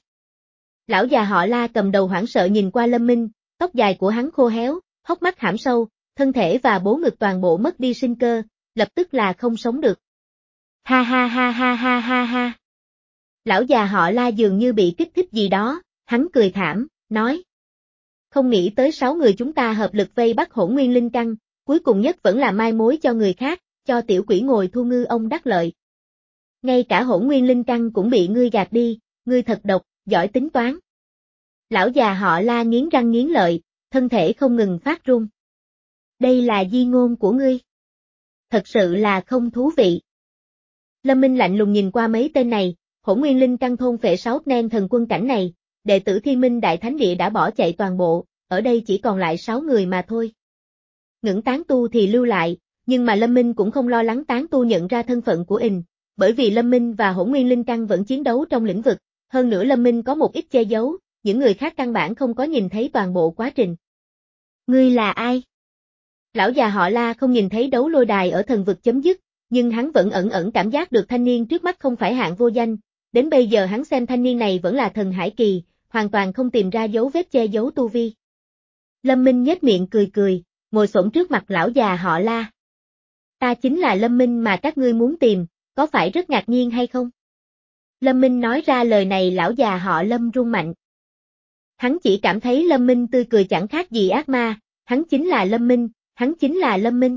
Lão già họ La cầm đầu hoảng sợ nhìn qua Lâm Minh, tóc dài của hắn khô héo, hốc mắt hãm sâu, thân thể và bố ngực toàn bộ mất đi sinh cơ, lập tức là không sống được. Ha ha ha ha ha ha ha! Lão già họ La dường như bị kích thích gì đó, hắn cười thảm, nói. Không nghĩ tới sáu người chúng ta hợp lực vây bắt Hỗn Nguyên Linh Căn, cuối cùng nhất vẫn là mai mối cho người khác, cho tiểu quỷ ngồi thu ngư ông đắc lợi. Ngay cả Hỗn Nguyên Linh Căn cũng bị ngươi gạt đi, ngươi thật độc, giỏi tính toán. Lão già họ La nghiến răng nghiến lợi, thân thể không ngừng phát run. Đây là di ngôn của ngươi. Thật sự là không thú vị. Lâm Minh lạnh lùng nhìn qua mấy tên này, Hỗn Nguyên Linh Căn thôn phệ sáu nen thần quân cảnh này, đệ tử Thiên Minh Đại Thánh Địa đã bỏ chạy toàn bộ, ở đây chỉ còn lại sáu người mà thôi. Ngưỡng tán tu thì lưu lại, nhưng mà Lâm Minh cũng không lo lắng tán tu nhận ra thân phận của ình, bởi vì Lâm Minh và Hỗn Nguyên Linh Căn vẫn chiến đấu trong lĩnh vực, hơn nữa Lâm Minh có một ít che giấu, những người khác căn bản không có nhìn thấy toàn bộ quá trình. Ngươi là ai? Lão già họ La không nhìn thấy đấu lôi đài ở thần vực chấm dứt, nhưng hắn vẫn ẩn ẩn cảm giác được thanh niên trước mắt không phải hạng vô danh, đến bây giờ hắn xem thanh niên này vẫn là thần hải kỳ, hoàn toàn không tìm ra dấu vết che giấu tu vi. Lâm Minh nhếch miệng cười cười, ngồi xổm trước mặt lão già họ La. Ta chính là Lâm Minh mà các ngươi muốn tìm, có phải rất ngạc nhiên hay không? Lâm Minh nói ra lời này lão già họ Lâm run mạnh. Hắn chỉ cảm thấy Lâm Minh tươi cười chẳng khác gì ác ma, hắn chính là Lâm Minh, hắn chính là Lâm Minh.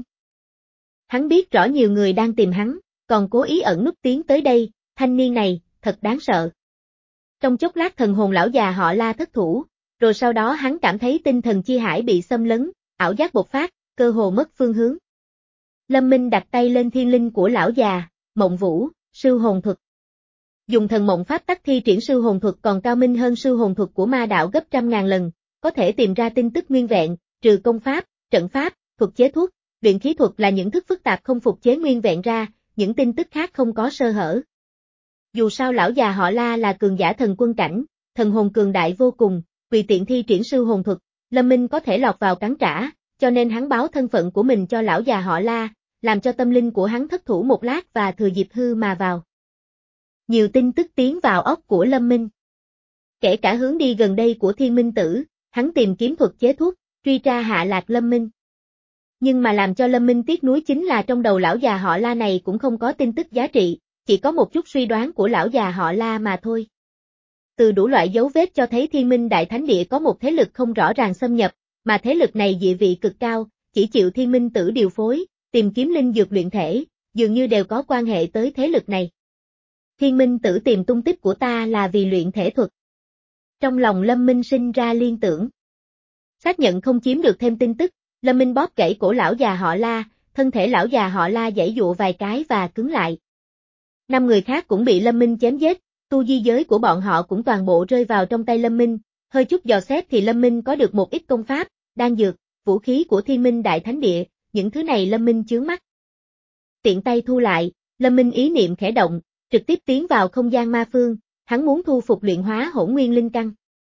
Hắn biết rõ nhiều người đang tìm hắn, còn cố ý ẩn núp tiến tới đây, thanh niên này, thật đáng sợ. Trong chốc lát thần hồn lão già họ La thất thủ, rồi sau đó hắn cảm thấy tinh thần chi hải bị xâm lấn, ảo giác bộc phát, cơ hồ mất phương hướng. Lâm Minh đặt tay lên thiên linh của lão già, Mộng Vũ, sư hồn thuật. Dùng thần mộng pháp tắc thi triển sư hồn thuật còn cao minh hơn sư hồn thuật của ma đạo gấp trăm ngàn lần, có thể tìm ra tin tức nguyên vẹn, trừ công pháp, trận pháp, thuật chế thuốc, luyện khí thuật là những thức phức tạp không phục chế nguyên vẹn ra, những tin tức khác không có sơ hở. Dù sao lão già họ La là cường giả thần quân cảnh, thần hồn cường đại vô cùng, vì tiện thi triển sư hồn thuật, Lâm Minh có thể lọt vào cắn trả, cho nên hắn báo thân phận của mình cho lão già họ La, làm cho tâm linh của hắn thất thủ một lát và thừa dịp hư mà vào. Nhiều tin tức tiến vào óc của Lâm Minh. Kể cả hướng đi gần đây của Thiên Minh Tử, hắn tìm kiếm thuật chế thuốc, truy tra hạ lạc Lâm Minh. Nhưng mà làm cho Lâm Minh tiếc nuối chính là trong đầu lão già họ La này cũng không có tin tức giá trị, chỉ có một chút suy đoán của lão già họ La mà thôi. Từ đủ loại dấu vết cho thấy Thiên Minh Đại Thánh Địa có một thế lực không rõ ràng xâm nhập, mà thế lực này địa vị cực cao, chỉ chịu Thiên Minh Tử điều phối, tìm kiếm linh dược luyện thể, dường như đều có quan hệ tới thế lực này. Thiên Minh Tử tìm tung tích của ta là vì luyện thể thuật. Trong lòng Lâm Minh sinh ra liên tưởng. Xác nhận không chiếm được thêm tin tức, Lâm Minh bóp gãy cổ lão già họ La, thân thể lão già họ La giãy dụa vài cái và cứng lại. Năm người khác cũng bị Lâm Minh chém giết, tu di giới của bọn họ cũng toàn bộ rơi vào trong tay Lâm Minh, hơi chút dò xét thì Lâm Minh có được một ít công pháp, đan dược, vũ khí của Thiên Minh Đại Thánh Địa, những thứ này Lâm Minh chướng mắt. Tiện tay thu lại, Lâm Minh ý niệm khẽ động, trực tiếp tiến vào không gian ma phương, hắn muốn thu phục luyện hóa hỗn nguyên linh căn.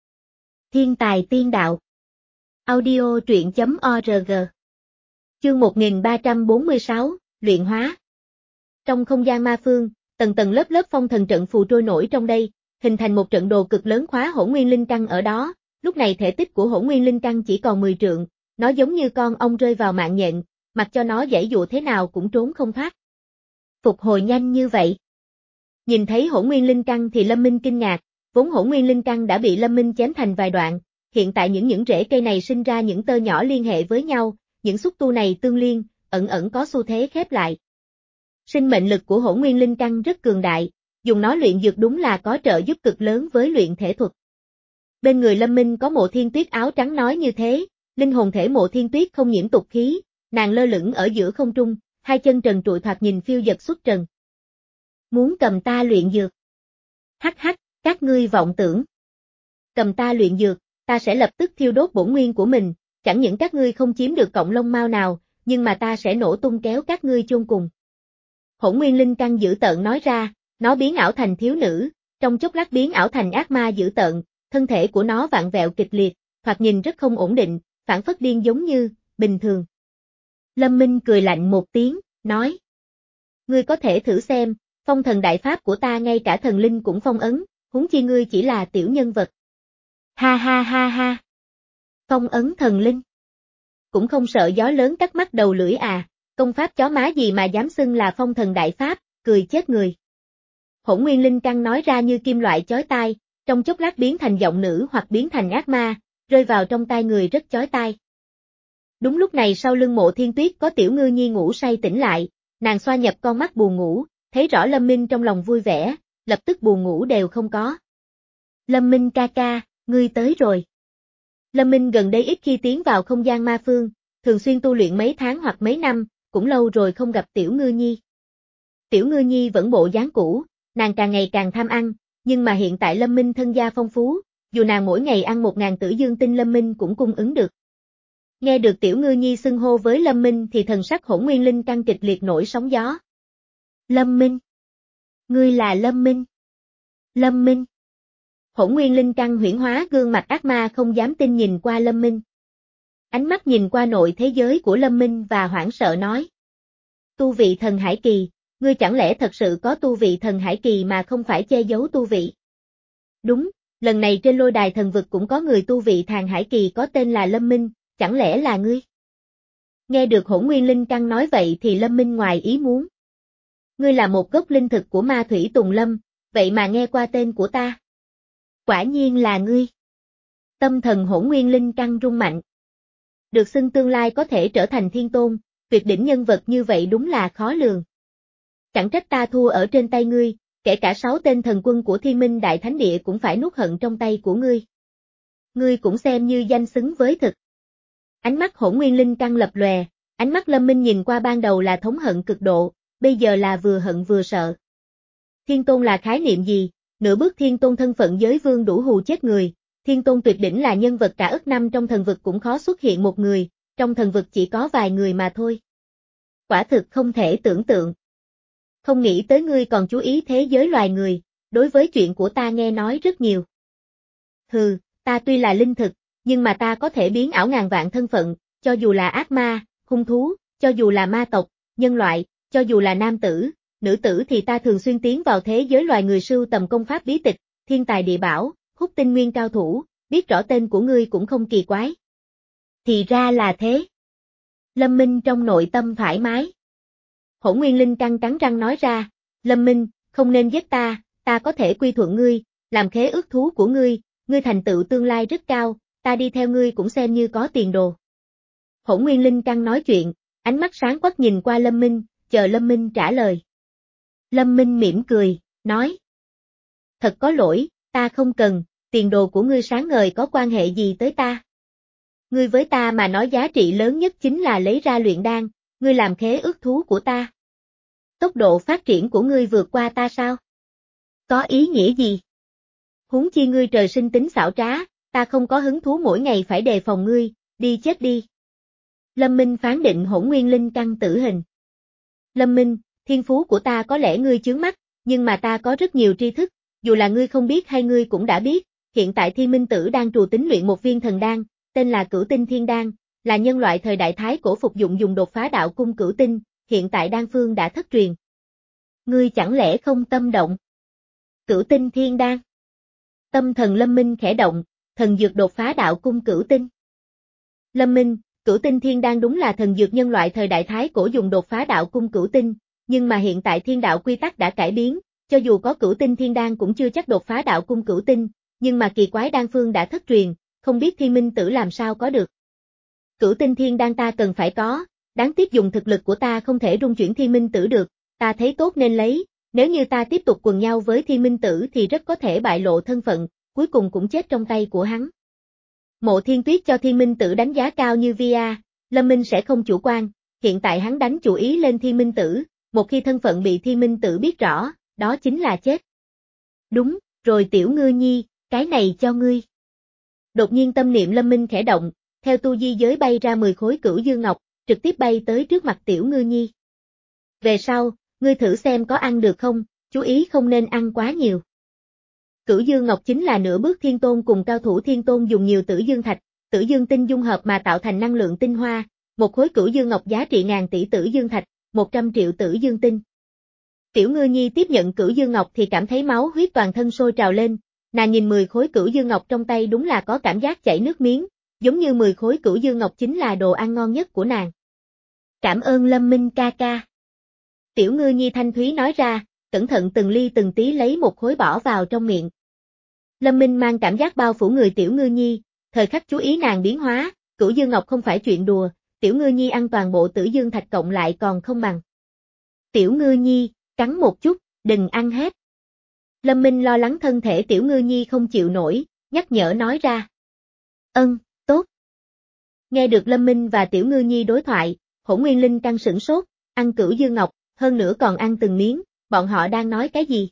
Thiên tài tiên đạo. Audio truyện chấm org. Chương một nghìn ba trăm bốn mươi sáu, luyện hóa. Trong không gian ma phương, tầng tầng lớp lớp phong thần trận phù trôi nổi trong đây, hình thành một trận đồ cực lớn khóa hỗn nguyên linh căn ở đó, lúc này thể tích của hỗn nguyên linh căn chỉ còn mười trượng, nó giống như con ong rơi vào mạng nhện, mặc cho nó giãy dụa thế nào cũng trốn không thoát. Phục hồi nhanh như vậy. Nhìn thấy hỗn nguyên linh căn thì Lâm Minh kinh ngạc, vốn hỗn nguyên linh căn đã bị Lâm Minh chém thành vài đoạn, hiện tại những những rễ cây này sinh ra những tơ nhỏ liên hệ với nhau, những xúc tu này tương liên, ẩn ẩn có xu thế khép lại. Sinh mệnh lực của hỗn nguyên linh căn rất cường đại, dùng nó luyện dược đúng là có trợ giúp cực lớn với luyện thể thuật. Bên người Lâm Minh có Mộ Thiên Tuyết áo trắng nói như thế, linh hồn thể Mộ Thiên Tuyết không nhiễm tục khí, nàng lơ lửng ở giữa không trung, hai chân trần trụi thoạt nhìn phiêu dật xuất trần. Muốn cầm ta luyện dược. Hắc hắc, các ngươi vọng tưởng. Cầm ta luyện dược, ta sẽ lập tức thiêu đốt bổn nguyên của mình, chẳng những các ngươi không chiếm được cọng lông mao nào, nhưng mà ta sẽ nổ tung kéo các ngươi chôn cùng. Hỗn nguyên linh căn dữ tợn nói ra, nó biến ảo thành thiếu nữ, trong chốc lát biến ảo thành ác ma dữ tợn, thân thể của nó vặn vẹo kịch liệt, thoạt nhìn rất không ổn định, phản phất điên giống như, bình thường. Lâm Minh cười lạnh một tiếng, nói. Ngươi có thể thử xem, phong thần đại pháp của ta ngay cả thần linh cũng phong ấn, huống chi ngươi chỉ là tiểu nhân vật. Ha ha ha ha. Phong ấn thần linh. Cũng không sợ gió lớn cắt mắt đầu lưỡi à, công pháp chó má gì mà dám xưng là phong thần đại pháp, cười chết người. Hỗn nguyên linh căn nói ra như kim loại chói tai, trong chốc lát biến thành giọng nữ hoặc biến thành ác ma, rơi vào trong tai người rất chói tai. Đúng lúc này sau lưng Mộ Thiên Tuyết có Tiểu Ngư Nhi ngủ say tỉnh lại, nàng xoa nhập con mắt buồn ngủ, thấy rõ Lâm Minh trong lòng vui vẻ, lập tức buồn ngủ đều không có. Lâm Minh ca ca, ngươi tới rồi. Lâm Minh gần đây ít khi tiến vào không gian ma phương, thường xuyên tu luyện mấy tháng hoặc mấy năm, cũng lâu rồi không gặp Tiểu Ngư Nhi. Tiểu Ngư Nhi vẫn bộ dáng cũ, nàng càng ngày càng tham ăn, nhưng mà hiện tại Lâm Minh thân gia phong phú, dù nàng mỗi ngày ăn một ngàn tử dương tinh Lâm Minh cũng cung ứng được. Nghe được Tiểu Ngư Nhi xưng hô với Lâm Minh thì thần sắc hỗn nguyên linh căn kịch liệt nổi sóng gió. Lâm Minh. Ngươi là Lâm Minh. Lâm Minh. Hỗn nguyên linh căn huyễn hóa gương mặt ác ma không dám tin nhìn qua Lâm Minh. Ánh mắt nhìn qua nội thế giới của Lâm Minh và hoảng sợ nói. Tu vị thần hải kỳ, ngươi chẳng lẽ thật sự có tu vị thần hải kỳ mà không phải che giấu tu vị? Đúng, lần này trên lôi đài thần vực cũng có người tu vị thần hải kỳ có tên là Lâm Minh, chẳng lẽ là ngươi? Nghe được hỗn nguyên linh căn nói vậy thì Lâm Minh ngoài ý muốn. Ngươi là một gốc linh thực của ma thủy Tùng Lâm, vậy mà nghe qua tên của ta. Quả nhiên là ngươi. Tâm thần hỗn nguyên linh căn rung mạnh. Được xưng tương lai có thể trở thành thiên tôn, tuyệt đỉnh nhân vật như vậy đúng là khó lường. Chẳng trách ta thua ở trên tay ngươi, kể cả sáu tên thần quân của Thiên Minh Đại Thánh Địa cũng phải nuốt hận trong tay của ngươi. Ngươi cũng xem như danh xứng với thực. Ánh mắt hỗn nguyên linh căn lập lòe, ánh mắt Lâm Minh nhìn qua ban đầu là thống hận cực độ, bây giờ là vừa hận vừa sợ. Thiên tôn là khái niệm gì? Nửa bước thiên tôn thân phận giới vương đủ hù chết người, thiên tôn tuyệt đỉnh là nhân vật cả ức năm trong thần vực cũng khó xuất hiện một người, trong thần vực chỉ có vài người mà thôi. Quả thực không thể tưởng tượng. Không nghĩ tới ngươi còn chú ý thế giới loài người, đối với chuyện của ta nghe nói rất nhiều. Hừ, ta tuy là linh thực, nhưng mà ta có thể biến ảo ngàn vạn thân phận, cho dù là ác ma, hung thú, cho dù là ma tộc, nhân loại, cho dù là nam tử, nữ tử thì ta thường xuyên tiến vào thế giới loài người sưu tầm công pháp bí tịch, thiên tài địa bảo, hút tinh nguyên cao thủ, biết rõ tên của ngươi cũng không kỳ quái. Thì ra là thế. Lâm Minh trong nội tâm thoải mái. Hỗn Nguyên Linh Căn cắn răng nói ra, Lâm Minh, không nên giết ta, ta có thể quy thuận ngươi, làm khế ước thú của ngươi, ngươi thành tựu tương lai rất cao, ta đi theo ngươi cũng xem như có tiền đồ. Hỗn Nguyên Linh Căn nói chuyện, ánh mắt sáng quắc nhìn qua Lâm Minh, chờ Lâm Minh trả lời. Lâm Minh mỉm cười, nói. Thật có lỗi, ta không cần, tiền đồ của ngươi sáng ngời có quan hệ gì tới ta. Ngươi với ta mà nói giá trị lớn nhất chính là lấy ra luyện đan, ngươi làm khế ước thú của ta. Tốc độ phát triển của ngươi vượt qua ta sao? Có ý nghĩa gì? Huống chi ngươi trời sinh tính xảo trá, ta không có hứng thú mỗi ngày phải đề phòng ngươi, đi chết đi. Lâm Minh phán định Hỗn Nguyên Linh Căn tử hình. Lâm Minh, thiên phú của ta có lẽ ngươi chướng mắt, nhưng mà ta có rất nhiều tri thức, dù là ngươi không biết hay ngươi cũng đã biết, hiện tại Thiên Minh Tử đang trù tính luyện một viên thần đan, tên là Cửu Tinh Thiên Đan, là nhân loại thời đại Thái Cổ phục dụng dùng đột phá đạo cung cửu tinh, hiện tại đan phương đã thất truyền. Ngươi chẳng lẽ không tâm động? Cửu Tinh Thiên Đan. Tâm thần Lâm Minh khẽ động, thần dược đột phá đạo cung cửu tinh. Lâm Minh, Cửu Tinh Thiên Đan đúng là thần dược nhân loại thời đại Thái Cổ dùng đột phá đạo cung cửu tinh, nhưng mà hiện tại thiên đạo quy tắc đã cải biến, cho dù có Cửu Tinh Thiên Đan cũng chưa chắc đột phá đạo cung cửu tinh, nhưng mà kỳ quái đan phương đã thất truyền, không biết Thiên Minh Tử làm sao có được. Cửu Tinh Thiên Đan ta cần phải có, đáng tiếc dùng thực lực của ta không thể rung chuyển Thiên Minh Tử được, ta thấy tốt nên lấy, nếu như ta tiếp tục quần nhau với Thiên Minh Tử thì rất có thể bại lộ thân phận, cuối cùng cũng chết trong tay của hắn. Mộ Thiên Tuyết cho Thiên Minh Tử đánh giá cao như vê a, Lâm Minh sẽ không chủ quan, hiện tại hắn đánh chủ ý lên Thiên Minh Tử, một khi thân phận bị Thiên Minh Tử biết rõ, đó chính là chết. Đúng, rồi Tiểu Ngư Nhi, cái này cho ngươi. Đột nhiên tâm niệm Lâm Minh khẽ động, theo tu di giới bay ra mười khối cửu dương ngọc, trực tiếp bay tới trước mặt Tiểu Ngư Nhi. Về sau, ngươi thử xem có ăn được không, chú ý không nên ăn quá nhiều. Cửu dương ngọc chính là nửa bước thiên tôn cùng cao thủ thiên tôn dùng nhiều tử dương thạch, tử dương tinh dung hợp mà tạo thành năng lượng tinh hoa, một khối cửu dương ngọc giá trị ngàn tỷ tử dương thạch, một trăm triệu tử dương tinh. Tiểu Ngư Nhi tiếp nhận cửu dương ngọc thì cảm thấy máu huyết toàn thân sôi trào lên, nàng nhìn mười khối cửu dương ngọc trong tay đúng là có cảm giác chảy nước miếng, giống như mười khối cửu dương ngọc chính là đồ ăn ngon nhất của nàng. Cảm ơn Lâm Minh ca ca. Tiểu Ngư Nhi thanh thúy nói ra, cẩn thận từng ly từng tí lấy một khối bỏ vào trong miệng. Lâm Minh mang cảm giác bao phủ người Tiểu Ngư Nhi, thời khắc chú ý nàng biến hóa, cửu dương ngọc không phải chuyện đùa, Tiểu Ngư Nhi ăn toàn bộ tử dương thạch cộng lại còn không bằng. Tiểu Ngư Nhi, cắn một chút, đừng ăn hết. Lâm Minh lo lắng thân thể Tiểu Ngư Nhi không chịu nổi, nhắc nhở nói ra. Ân, tốt. Nghe được Lâm Minh và Tiểu Ngư Nhi đối thoại, Hỗn Nguyên Linh Căn sửng sốt, ăn cửu dương ngọc, hơn nữa còn ăn từng miếng, bọn họ đang nói cái gì?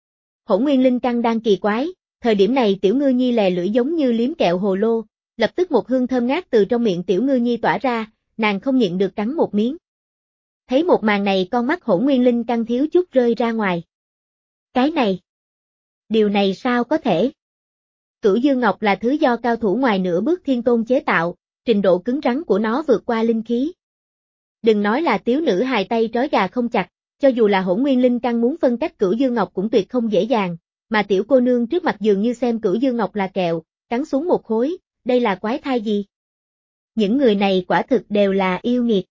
Hỗn Nguyên Linh Căn đang kỳ quái, thời điểm này Tiểu Ngư Nhi lè lưỡi giống như liếm kẹo hồ lô, lập tức một hương thơm ngát từ trong miệng Tiểu Ngư Nhi tỏa ra, nàng không nhịn được cắn một miếng. Thấy một màn này con mắt Hỗn Nguyên Linh Căn thiếu chút rơi ra ngoài. Cái này, điều này sao có thể? Cửu Dương Ngọc là thứ do cao thủ ngoài nửa bước thiên tôn chế tạo, trình độ cứng rắn của nó vượt qua linh khí. Đừng nói là tiếu nữ hài tay trói gà không chặt, cho dù là Hỗn Nguyên Linh Căn muốn phân cách Cửu Dương Ngọc cũng tuyệt không dễ dàng, mà tiểu cô nương trước mặt dường như xem Cửu Dương Ngọc là kẹo, cắn xuống một khối, đây là quái thai gì? Những người này quả thực đều là yêu nghiệt.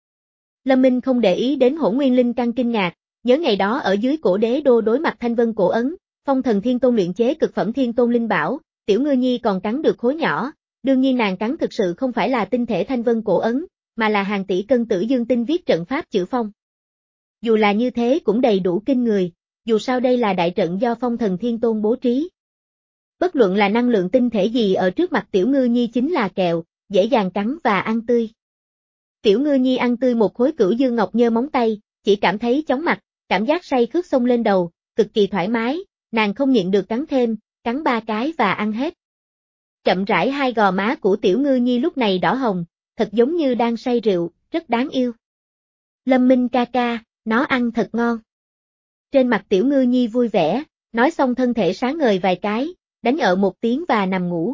Lâm Minh không để ý đến Hỗn Nguyên Linh Căn kinh ngạc, nhớ ngày đó ở dưới cổ đế đô đối mặt Thanh Vân cổ ấn, Phong Thần Thiên Tôn luyện chế cực phẩm Thiên Tôn linh bảo, Tiểu Ngư Nhi còn cắn được khối nhỏ, đương nhiên nàng cắn thực sự không phải là tinh thể Thanh Vân cổ ấn, mà là hàng tỷ cân tử dương tinh viết trận pháp chữ phong. Dù là như thế cũng đầy đủ kinh người, dù sao đây là đại trận do Phong Thần Thiên Tôn bố trí. Bất luận là năng lượng tinh thể gì ở trước mặt Tiểu Ngư Nhi chính là kẹo, dễ dàng cắn và ăn tươi. Tiểu Ngư Nhi ăn tươi một khối Cửu Dương Ngọc nhơ móng tay, chỉ cảm thấy chóng mặt, cảm giác say khướt xông lên đầu, cực kỳ thoải mái, nàng không nhịn được cắn thêm, cắn ba cái và ăn hết. Chậm rãi hai gò má của Tiểu Ngư Nhi lúc này đỏ hồng, thật giống như đang say rượu, rất đáng yêu. Lâm Minh ca ca, nó ăn thật ngon. Trên mặt Tiểu Ngư Nhi vui vẻ, nói xong thân thể sáng ngời vài cái, đánh ợ một tiếng và nằm ngủ.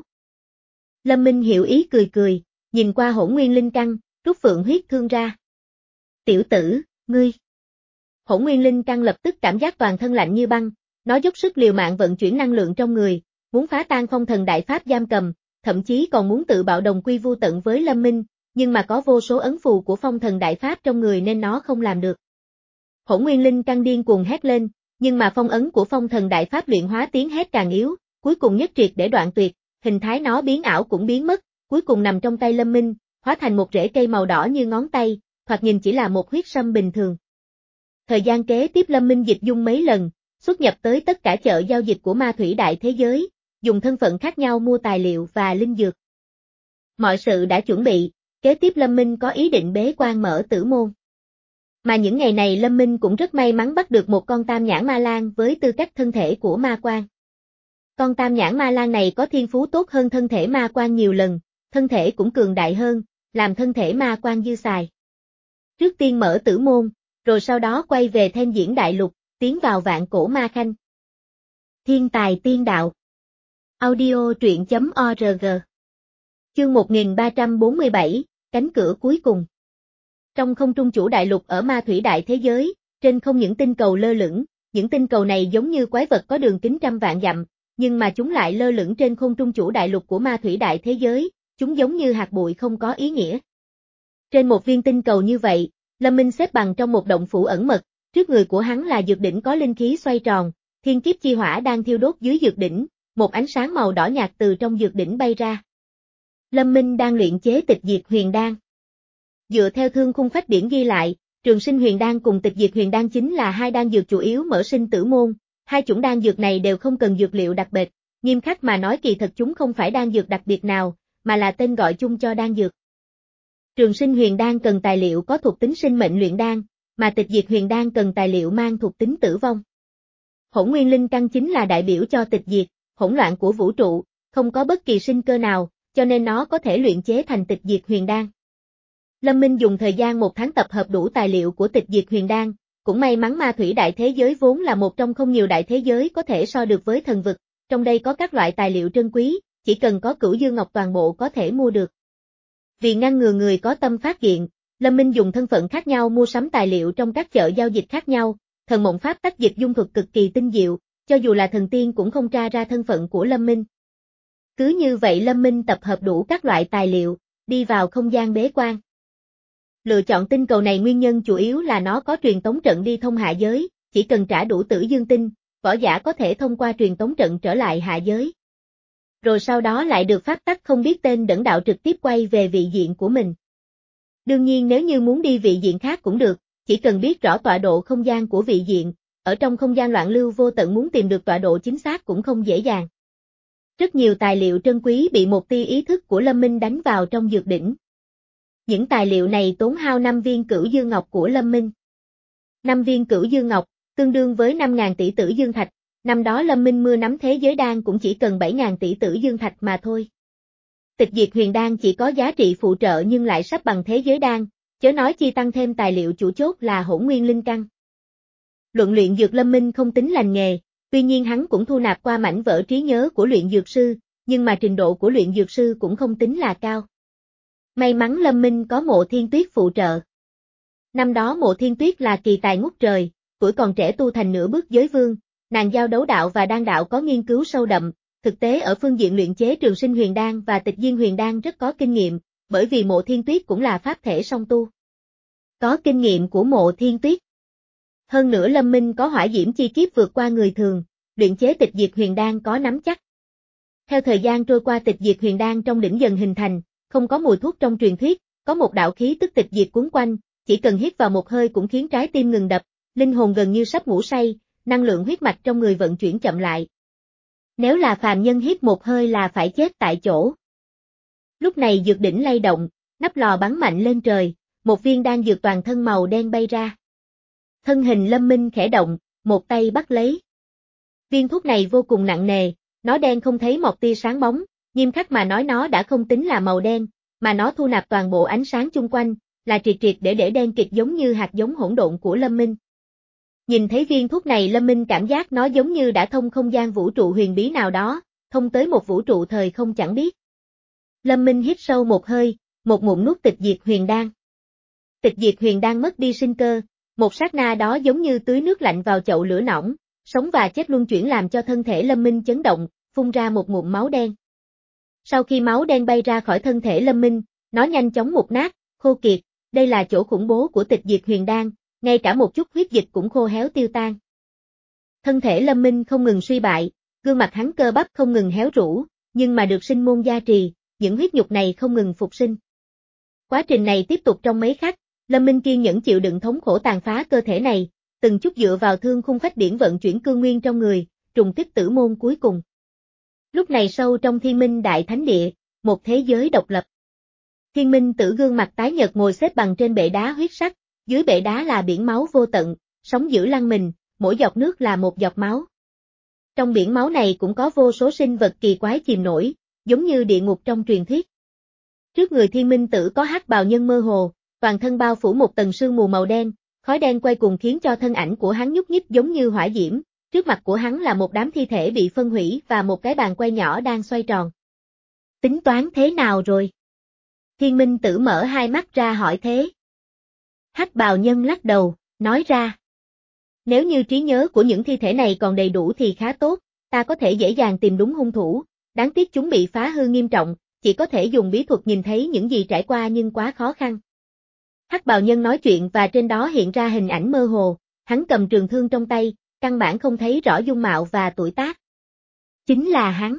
Lâm Minh hiểu ý cười cười, nhìn qua Hỗn Nguyên Linh Căn, rút phượng huyết thương ra. Tiểu tử, ngươi. Hỗn Nguyên Linh Căn lập tức cảm giác toàn thân lạnh như băng, nó dốc sức liều mạng vận chuyển năng lượng trong người, muốn phá tan Phong Thần đại pháp giam cầm, thậm chí còn muốn tự bạo đồng quy vu tận với Lâm Minh, nhưng mà có vô số ấn phù của phong thần đại pháp trong người nên nó không làm được. Hỗn Nguyên Linh Căn điên cuồng hét lên, nhưng mà phong ấn của phong thần đại pháp luyện hóa tiếng hét càng yếu, cuối cùng nhất triệt để đoạn tuyệt, hình thái nó biến ảo cũng biến mất, cuối cùng nằm trong tay Lâm Minh, hóa thành một rễ cây màu đỏ như ngón tay, thoạt nhìn chỉ là một huyết sâm bình thường. Thời gian kế tiếp Lâm Minh dịch dung mấy lần, xuất nhập tới tất cả chợ giao dịch của ma thủy đại thế giới, dùng thân phận khác nhau mua tài liệu và linh dược. Mọi sự đã chuẩn bị, kế tiếp Lâm Minh có ý định bế quan mở tử môn. Mà những ngày này Lâm Minh cũng rất may mắn bắt được một con tam nhãn ma lang với tư cách thân thể của ma quan. Con tam nhãn ma lang này có thiên phú tốt hơn thân thể ma quan nhiều lần, thân thể cũng cường đại hơn, làm thân thể ma quan dư xài. Trước tiên mở tử môn, rồi sau đó quay về Thiên Diễn Đại Lục, tiến vào vạn cổ ma khanh. Thiên tài tiên đạo. Audio truyện chấm org. Chương một nghìn ba trăm bốn mươi bảy, cánh cửa cuối cùng. Trong không trung chủ đại lục ở ma thủy đại thế giới, trên không những tinh cầu lơ lửng, những tinh cầu này giống như quái vật có đường kính trăm vạn dặm, nhưng mà chúng lại lơ lửng trên không trung chủ đại lục của ma thủy đại thế giới, chúng giống như hạt bụi không có ý nghĩa. Trên một viên tinh cầu như vậy, Lâm Minh xếp bằng trong một động phủ ẩn mật, trước người của hắn là dược đỉnh có linh khí xoay tròn, thiên kiếp chi hỏa đang thiêu đốt dưới dược đỉnh, một ánh sáng màu đỏ nhạt từ trong dược đỉnh bay ra. Lâm Minh đang luyện chế Tịch Diệt Huyền Đan. Dựa theo Thương Khung Phách Điển ghi lại, Trường Sinh Huyền Đan cùng Tịch Diệt Huyền Đan chính là hai đan dược chủ yếu mở sinh tử môn, hai chủng đan dược này đều không cần dược liệu đặc biệt, nghiêm khắc mà nói kỳ thật chúng không phải đan dược đặc biệt nào, mà là tên gọi chung cho đan dược. Trường Sinh Huyền Đan cần tài liệu có thuộc tính sinh mệnh luyện đan, mà Tịch Diệt Huyền Đan cần tài liệu mang thuộc tính tử vong. Hỗn Nguyên Linh Căn chính là đại biểu cho tịch diệt, hỗn loạn của vũ trụ, không có bất kỳ sinh cơ nào, cho nên nó có thể luyện chế thành Tịch Diệt Huyền Đan. Lâm Minh dùng thời gian một tháng tập hợp đủ tài liệu của Tịch Diệt Huyền Đan, cũng may mắn ma thủy đại thế giới vốn là một trong không nhiều đại thế giới có thể so được với thần vực, trong đây có các loại tài liệu trân quý, chỉ cần có Cửu Dương Ngọc toàn bộ có thể mua được. Vì ngăn ngừa người có tâm phát hiện, Lâm Minh dùng thân phận khác nhau mua sắm tài liệu trong các chợ giao dịch khác nhau, thần mộng pháp tách dịch dung thuật cực kỳ tinh diệu, cho dù là thần tiên cũng không tra ra thân phận của Lâm Minh. Cứ như vậy Lâm Minh tập hợp đủ các loại tài liệu, đi vào không gian bế quan. Lựa chọn tinh cầu này nguyên nhân chủ yếu là nó có truyền tống trận đi thông hạ giới, chỉ cần trả đủ tử dương tinh, võ giả có thể thông qua truyền tống trận trở lại hạ giới. Rồi sau đó lại được pháp tắc không biết tên dẫn đạo trực tiếp quay về vị diện của mình. Đương nhiên nếu như muốn đi vị diện khác cũng được, chỉ cần biết rõ tọa độ không gian của vị diện, ở trong không gian loạn lưu vô tận muốn tìm được tọa độ chính xác cũng không dễ dàng. Rất nhiều tài liệu trân quý bị một tia ý thức của Lâm Minh đánh vào trong dược đỉnh. Những tài liệu này tốn hao năm viên Cửu Dương Ngọc của Lâm Minh. năm viên Cửu Dương Ngọc, tương đương với năm nghìn tỷ tử dương thạch, năm đó Lâm Minh mưa nắm thế giới đan cũng chỉ cần bảy nghìn tỷ tử dương thạch mà thôi. Tịch Diệt Huyền Đan chỉ có giá trị phụ trợ nhưng lại sắp bằng thế giới đan, chớ nói chi tăng thêm tài liệu chủ chốt là Hỗn Nguyên Linh Căn. Luận luyện dược Lâm Minh không tính lành nghề, tuy nhiên hắn cũng thu nạp qua mảnh vỡ trí nhớ của luyện dược sư, nhưng mà trình độ của luyện dược sư cũng không tính là cao. May mắn Lâm Minh có Mộ Thiên Tuyết phụ trợ. Năm đó Mộ Thiên Tuyết là kỳ tài ngút trời, tuổi còn trẻ tu thành nửa bước giới vương, nàng giao đấu đạo và đan đạo có nghiên cứu sâu đậm, thực tế ở phương diện luyện chế Trường Sinh Huyền Đan và Tịch Diên Huyền Đan rất có kinh nghiệm, bởi vì Mộ Thiên Tuyết cũng là pháp thể song tu. Có kinh nghiệm của Mộ Thiên Tuyết. Hơn nữa Lâm Minh có hỏa diễm chi kiếp vượt qua người thường, luyện chế Tịch Diệt Huyền Đan có nắm chắc. Theo thời gian trôi qua Tịch Diệt Huyền Đan trong đỉnh dần hình thành, không có mùi thuốc trong truyền thuyết, có một đạo khí tức tịch diệt cuốn quanh, chỉ cần hít vào một hơi cũng khiến trái tim ngừng đập, linh hồn gần như sắp ngủ say, năng lượng huyết mạch trong người vận chuyển chậm lại. Nếu là phàm nhân hít một hơi là phải chết tại chỗ. Lúc này dược đỉnh lay động, nắp lò bắn mạnh lên trời, một viên đan dược toàn thân màu đen bay ra. Thân hình Lâm Minh khẽ động, một tay bắt lấy. Viên thuốc này vô cùng nặng nề, nó đen không thấy một tia sáng bóng, nghiêm khắc mà nói nó đã không tính là màu đen, mà nó thu nạp toàn bộ ánh sáng chung quanh, là triệt triệt để để đen kịt giống như hạt giống hỗn độn của Lâm Minh. Nhìn thấy viên thuốc này Lâm Minh cảm giác nó giống như đã thông không gian vũ trụ huyền bí nào đó, thông tới một vũ trụ thời không chẳng biết. Lâm Minh hít sâu một hơi, một ngụm nuốt Tịch Diệt Huyền Đan. Tịch Diệt Huyền Đan mất đi sinh cơ, một sát na đó giống như tưới nước lạnh vào chậu lửa nóng, sống và chết luân chuyển làm cho thân thể Lâm Minh chấn động, phun ra một ngụm máu đen. Sau khi máu đen bay ra khỏi thân thể Lâm Minh, Nó nhanh chóng mục nát, khô kiệt, đây là chỗ khủng bố của tịch diệt huyền đan, ngay cả một chút huyết dịch cũng khô héo tiêu tan. Thân thể Lâm Minh không ngừng suy bại, gương mặt hắn cơ bắp không ngừng héo rũ, nhưng mà được sinh môn gia trì, những huyết nhục này không ngừng phục sinh. Quá trình này tiếp tục trong mấy khắc, Lâm Minh kiên nhẫn chịu đựng thống khổ tàn phá cơ thể này, từng chút dựa vào thương khung phách điển vận chuyển cương nguyên trong người, trùng kích tử môn cuối cùng. Lúc này sâu trong Thiên Minh Đại Thánh Địa, một thế giới độc lập. Thiên Minh Tử gương mặt tái nhợt ngồi xếp bằng trên bệ đá huyết sắc, dưới bệ đá là biển máu vô tận, sóng dữ lăn mình, mỗi giọt nước là một giọt máu. Trong biển máu này cũng có vô số sinh vật kỳ quái chìm nổi, giống như địa ngục trong truyền thuyết. Trước người Thiên Minh Tử có hắc bào nhân mơ hồ, toàn thân bao phủ một tầng sương mù màu đen, khói đen quay cuồng khiến cho thân ảnh của hắn nhúc nhích giống như hỏa diễm, trước mặt của hắn là một đám thi thể bị phân hủy và một cái bàn quay nhỏ đang xoay tròn. Tính toán thế nào rồi? Thiên Minh Tử mở hai mắt ra hỏi thế. Hắc bào nhân lắc đầu, nói ra. Nếu như trí nhớ của những thi thể này còn đầy đủ thì khá tốt, ta có thể dễ dàng tìm đúng hung thủ, đáng tiếc chúng bị phá hư nghiêm trọng, chỉ có thể dùng bí thuật nhìn thấy những gì trải qua nhưng quá khó khăn. Hắc bào nhân nói chuyện và trên đó hiện ra hình ảnh mơ hồ, hắn cầm trường thương trong tay, căn bản không thấy rõ dung mạo và tuổi tác. Chính là hắn.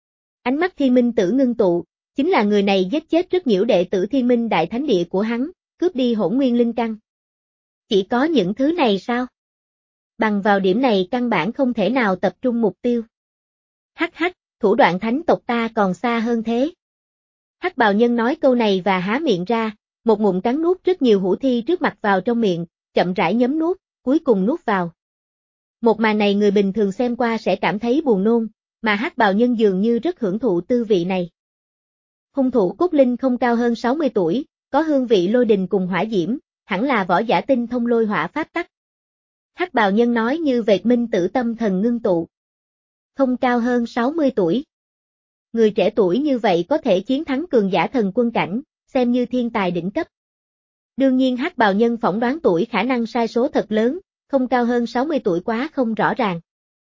Ánh mắt Thiên Minh Tử ngưng tụ, chính là người này giết chết rất nhiều đệ tử Thiên Minh Đại Thánh Địa của hắn, cướp đi hỗn nguyên linh căn. Chỉ có những thứ này sao? Bằng vào điểm này căn bản không thể nào tập trung mục tiêu. Hắc hắc, thủ đoạn thánh tộc ta còn xa hơn thế. Hắc bào nhân nói câu này và há miệng ra, một ngụm cắn nuốt rất nhiều hủ thi trước mặt vào trong miệng, chậm rãi nhấm nuốt, cuối cùng nuốt vào. Một màn này người bình thường xem qua sẽ cảm thấy buồn nôn, mà hắc bào nhân dường như rất hưởng thụ tư vị này. Hung thủ cốt linh không cao hơn sáu mươi tuổi, có hương vị lôi đình cùng hỏa diễm, hẳn là võ giả tinh thông lôi hỏa pháp tắc. Hắc bào nhân nói như vệt Minh Tử tâm thần ngưng tụ. Không cao hơn sáu mươi tuổi. Người trẻ tuổi như vậy có thể chiến thắng cường giả thần quân cảnh, xem như thiên tài đỉnh cấp. Đương nhiên hắc bào nhân phỏng đoán tuổi khả năng sai số thật lớn, không cao hơn sáu mươi tuổi quá không rõ ràng.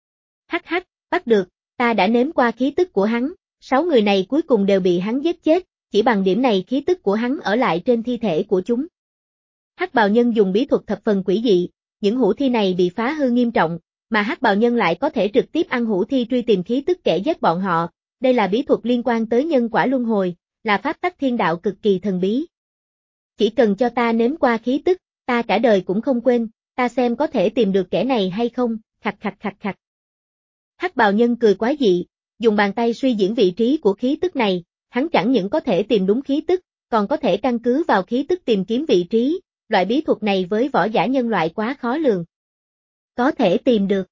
Hắc hắc, bắt được, ta đã nếm qua khí tức của hắn, sáu người này cuối cùng đều bị hắn giết chết, chỉ bằng điểm này khí tức của hắn ở lại trên thi thể của chúng. Hắc bào nhân dùng bí thuật thập phần quỷ dị, những hủ thi này bị phá hư nghiêm trọng, mà hắc bào nhân lại có thể trực tiếp ăn hủ thi truy tìm khí tức kẻ giết bọn họ, đây là bí thuật liên quan tới nhân quả luân hồi, là pháp tắc thiên đạo cực kỳ thần bí. Chỉ cần cho ta nếm qua khí tức, ta cả đời cũng không quên, ta xem có thể tìm được kẻ này hay không, khặt khặt khặt khặt. Hắc bào nhân cười quái dị, dùng bàn tay suy diễn vị trí của khí tức này, hắn chẳng những có thể tìm đúng khí tức, còn có thể căn cứ vào khí tức tìm kiếm vị trí, loại bí thuật này với võ giả nhân loại quá khó lường. Có thể tìm được.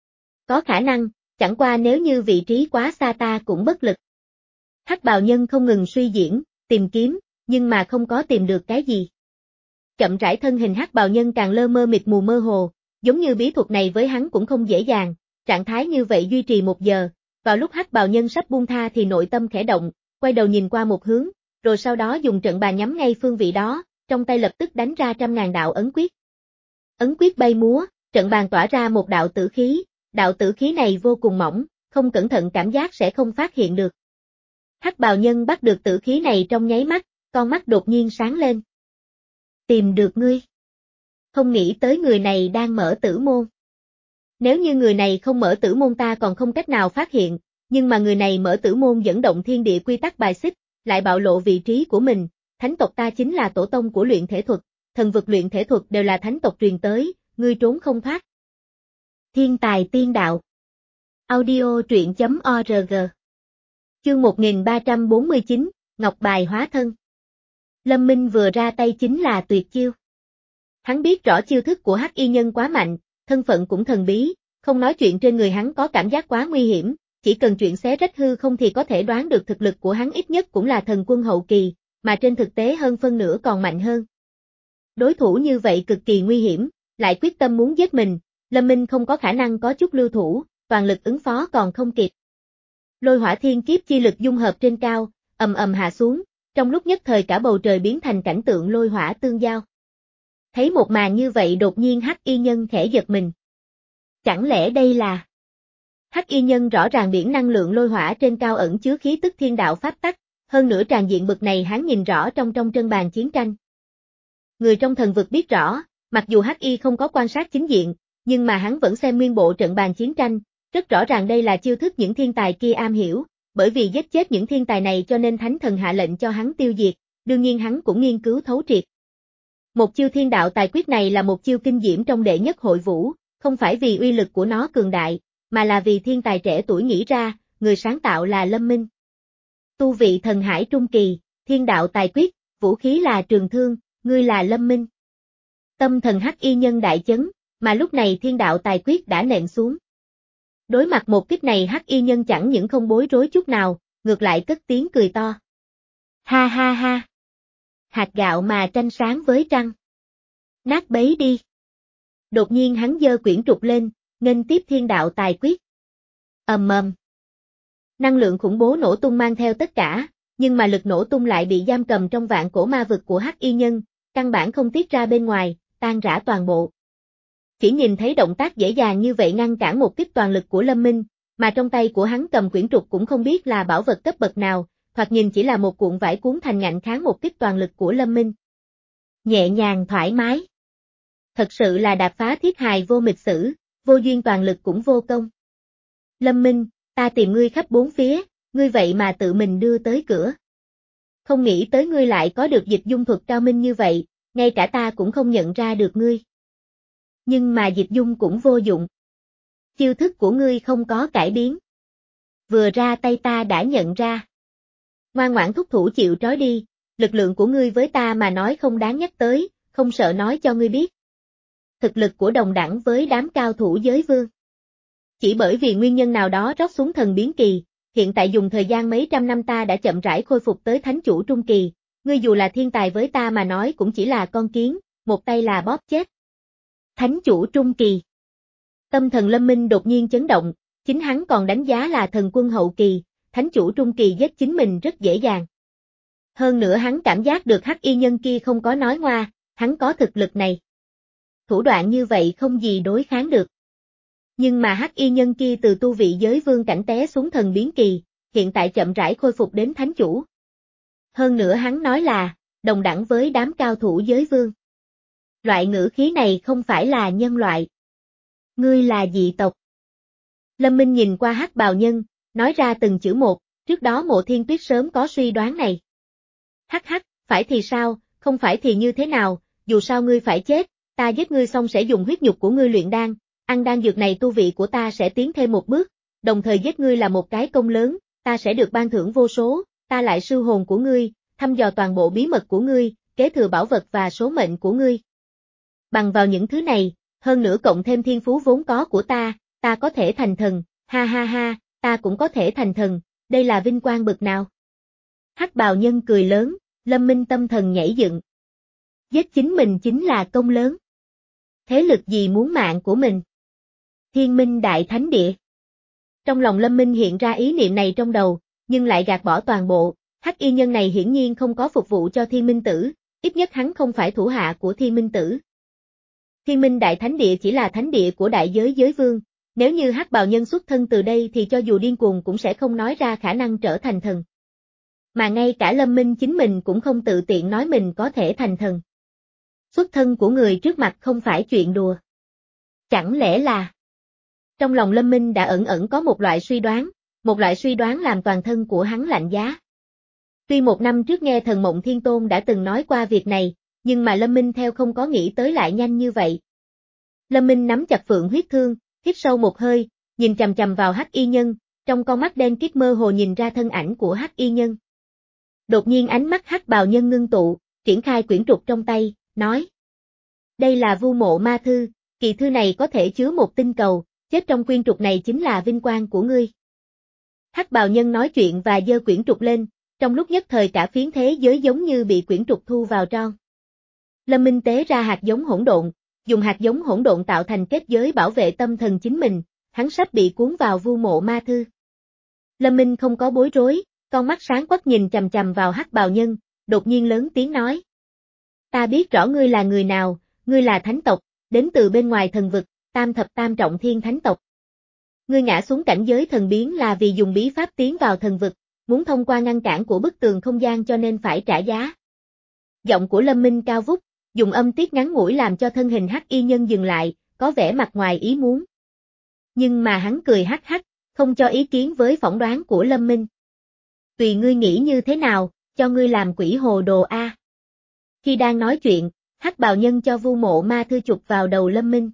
Có khả năng, chẳng qua nếu như vị trí quá xa ta cũng bất lực. Hắc bào nhân không ngừng suy diễn, tìm kiếm, nhưng mà không có tìm được cái gì. Chậm rãi thân hình hắc bào nhân càng lơ mơ mịt mù mơ hồ, giống như bí thuật này với hắn cũng không dễ dàng, trạng thái như vậy duy trì một giờ, vào lúc hắc bào nhân sắp buông tha thì nội tâm khẽ động, quay đầu nhìn qua một hướng, rồi sau đó dùng trận bàn nhắm ngay phương vị đó, trong tay lập tức đánh ra trăm ngàn đạo ấn quyết. Ấn quyết bay múa, trận bàn tỏa ra một đạo tử khí, đạo tử khí này vô cùng mỏng, không cẩn thận cảm giác sẽ không phát hiện được. Hắc bào nhân bắt được tử khí này trong nháy mắt, con mắt đột nhiên sáng lên. Tìm được ngươi. Không nghĩ tới người này đang mở tử môn. Nếu như người này không mở tử môn ta còn không cách nào phát hiện, nhưng mà người này mở tử môn dẫn động thiên địa quy tắc bài xích, lại bạo lộ vị trí của mình, thánh tộc ta chính là tổ tông của luyện thể thuật, thần vực luyện thể thuật đều là thánh tộc truyền tới, ngươi trốn không thoát. Thiên tài tiên đạo. Audio truyện chấm org. Chương một nghìn ba trăm bốn mươi chín, Ngọc bài hóa thân. Lâm Minh vừa ra tay chính là tuyệt chiêu. Hắn biết rõ chiêu thức của hắc y nhân quá mạnh, thân phận cũng thần bí, không nói chuyện trên người hắn có cảm giác quá nguy hiểm, chỉ cần chuyện xé rách hư không thì có thể đoán được thực lực của hắn ít nhất cũng là thần quân hậu kỳ, mà trên thực tế hơn phân nửa còn mạnh hơn. Đối thủ như vậy cực kỳ nguy hiểm, lại quyết tâm muốn giết mình, Lâm Minh không có khả năng có chút lưu thủ, toàn lực ứng phó còn không kịp. Lôi hỏa thiên kiếp chi lực dung hợp trên cao, ầm ầm hạ xuống, trong lúc nhất thời cả bầu trời biến thành cảnh tượng lôi hỏa tương giao. Thấy một màn như vậy đột nhiên hắc y nhân khẽ giật mình. Chẳng lẽ đây là... Hắc y nhân rõ ràng biển năng lượng lôi hỏa trên cao ẩn chứa khí tức thiên đạo pháp tắc, Hơn nữa tràn diện bực này hắn nhìn rõ trong trong trân bàn chiến tranh. Người trong thần vực biết rõ, mặc dù Hắc Y không có quan sát chính diện, nhưng mà hắn vẫn xem nguyên bộ trận bàn chiến tranh, rất rõ ràng đây là chiêu thức những thiên tài kia am hiểu, bởi vì giết chết những thiên tài này cho nên thánh thần hạ lệnh cho hắn tiêu diệt, đương nhiên hắn cũng nghiên cứu thấu triệt. Một chiêu thiên đạo tài quyết này là một chiêu kinh diễm trong đệ nhất hội vũ, không phải vì uy lực của nó cường đại, mà là vì thiên tài trẻ tuổi nghĩ ra, người sáng tạo là Lâm Minh. Tu vị thần hải trung kỳ, thiên đạo tài quyết, vũ khí là trường thương, ngươi là Lâm Minh. Tâm thần Hắc Y nhân đại chấn, mà lúc này thiên đạo tài quyết đã nện xuống. Đối mặt một kích này Hắc Y nhân chẳng những không bối rối chút nào, ngược lại cất tiếng cười to. Ha ha ha. Hạt gạo mà tranh sáng với trăng. Nát bấy đi. Đột nhiên hắn giơ quyển trục lên, nghênh tiếp thiên đạo tài quyết. Ầm ầm. Năng lượng khủng bố nổ tung mang theo tất cả, nhưng mà lực nổ tung lại bị giam cầm trong vạn cổ ma vực của Hắc Y nhân, căn bản không tiết ra bên ngoài, tan rã toàn bộ. Chỉ nhìn thấy động tác dễ dàng như vậy ngăn cản một kích toàn lực của Lâm Minh, mà trong tay của hắn cầm quyển trục cũng không biết là bảo vật cấp bậc nào, thoạt nhìn chỉ là một cuộn vải cuốn thành ngạnh kháng một kích toàn lực của Lâm Minh. Nhẹ nhàng thoải mái. Thật sự là đạp phá thiết hài vô mịch sử, vô duyên toàn lực cũng vô công. Lâm Minh, ta tìm ngươi khắp bốn phía, ngươi vậy mà tự mình đưa tới cửa. Không nghĩ tới ngươi lại có được dịch dung thuật cao minh như vậy, ngay cả ta cũng không nhận ra được ngươi. Nhưng mà dịch dung cũng vô dụng. Chiêu thức của ngươi không có cải biến. Vừa ra tay ta đã nhận ra. Ngoan ngoãn thúc thủ chịu trói đi, lực lượng của ngươi với ta mà nói không đáng nhắc tới, không sợ nói cho ngươi biết. Thực lực của đồng đẳng với đám cao thủ giới vương. Chỉ bởi vì nguyên nhân nào đó rót xuống thần biến kỳ, hiện tại dùng thời gian mấy trăm năm ta đã chậm rãi khôi phục tới thánh chủ trung kỳ, ngươi dù là thiên tài với ta mà nói cũng chỉ là con kiến, một tay là bóp chết. Thánh chủ trung kỳ. Tâm thần Lâm Minh đột nhiên chấn động, chính hắn còn đánh giá là thần quân hậu kỳ, thánh chủ trung kỳ giết chính mình rất dễ dàng. Hơn nữa hắn cảm giác được Hắc Y nhân kia không có nói ngoa, hắn có thực lực này. Thủ đoạn như vậy không gì đối kháng được. Nhưng mà Hắc Y nhân kia từ tu vị giới vương cảnh té xuống thần biến kỳ, hiện tại chậm rãi khôi phục đến thánh chủ. Hơn nữa hắn nói là, đồng đẳng với đám cao thủ giới vương. Loại ngữ khí này không phải là nhân loại. Ngươi là dị tộc. Lâm Minh nhìn qua Hắc bào nhân, nói ra từng chữ một, trước đó Mộ Thiên Tuyết sớm có suy đoán này. Hắc hắc, phải thì sao, không phải thì như thế nào, dù sao ngươi phải chết, ta giết ngươi xong sẽ dùng huyết nhục của ngươi luyện đan, ăn đan dược này tu vị của ta sẽ tiến thêm một bước, đồng thời giết ngươi là một cái công lớn, ta sẽ được ban thưởng vô số, ta lại sư hồn của ngươi, thăm dò toàn bộ bí mật của ngươi, kế thừa bảo vật và số mệnh của ngươi. Bằng vào những thứ này, hơn nữa cộng thêm thiên phú vốn có của ta, ta có thể thành thần, ha ha ha, ta cũng có thể thành thần, đây là vinh quang bực nào. Hắc bào nhân cười lớn, Lâm Minh tâm thần nhảy dựng. Giết chính mình chính là công lớn. Thế lực gì muốn mạng của mình? Thiên Minh Đại Thánh Địa. Trong lòng Lâm Minh hiện ra ý niệm này trong đầu, nhưng lại gạt bỏ toàn bộ, Hắc Y nhân này hiển nhiên không có phục vụ cho Thiên Minh Tử, ít nhất hắn không phải thủ hạ của Thiên Minh Tử. Thiên Minh Đại Thánh Địa chỉ là thánh địa của đại giới giới vương, nếu như Hắc bào nhân xuất thân từ đây thì cho dù điên cuồng cũng sẽ không nói ra khả năng trở thành thần. Mà ngay cả Lâm Minh chính mình cũng không tự tiện nói mình có thể thành thần. Xuất thân của người trước mặt không phải chuyện đùa. Chẳng lẽ là... Trong lòng Lâm Minh đã ẩn ẩn có một loại suy đoán, một loại suy đoán làm toàn thân của hắn lạnh giá. Tuy một năm trước nghe thần Mộng Thiên Tôn đã từng nói qua việc này, nhưng mà Lâm Minh theo không có nghĩ tới lại nhanh như vậy. Lâm Minh nắm chặt phượng huyết thương, hít sâu một hơi, nhìn chằm chằm vào Hắc Y nhân, trong con mắt đen kít mơ hồ nhìn ra thân ảnh của Hắc Y nhân. Đột nhiên ánh mắt Hắc bào nhân ngưng tụ, triển khai quyển trục trong tay, nói. Đây là Vu Mộ Ma Thư, kỳ thư này có thể chứa một tinh cầu, chết trong quyển trục này chính là vinh quang của ngươi. Hắc bào nhân nói chuyện và giơ quyển trục lên, trong lúc nhất thời cả phiến thế giới giống như bị quyển trục thu vào trong. Lâm Minh tế ra hạt giống hỗn độn, dùng hạt giống hỗn độn tạo thành kết giới bảo vệ tâm thần chính mình, hắn sắp bị cuốn vào Vu Mộ Ma Thư. Lâm Minh không có bối rối, con mắt sáng quắc nhìn chằm chằm vào Hắc bào nhân, đột nhiên lớn tiếng nói. Ta biết rõ ngươi là người nào, ngươi là thánh tộc, đến từ bên ngoài thần vực, tam thập tam trọng thiên thánh tộc. Ngươi ngã xuống cảnh giới thần biến là vì dùng bí pháp tiến vào thần vực, muốn thông qua ngăn cản của bức tường không gian cho nên phải trả giá. Giọng của Lâm Minh cao vút, dùng âm tiết ngắn ngủi làm cho thân hình hắc y nhân dừng lại, có vẻ mặt ngoài ý muốn. Nhưng mà hắn cười hắc hắc, không cho ý kiến với phỏng đoán của Lâm Minh. Tùy ngươi nghĩ như thế nào, cho ngươi làm quỷ hồ đồ a. Khi đang nói chuyện, hắc bào nhân cho Vu Mộ Ma Thư chụp vào đầu Lâm Minh.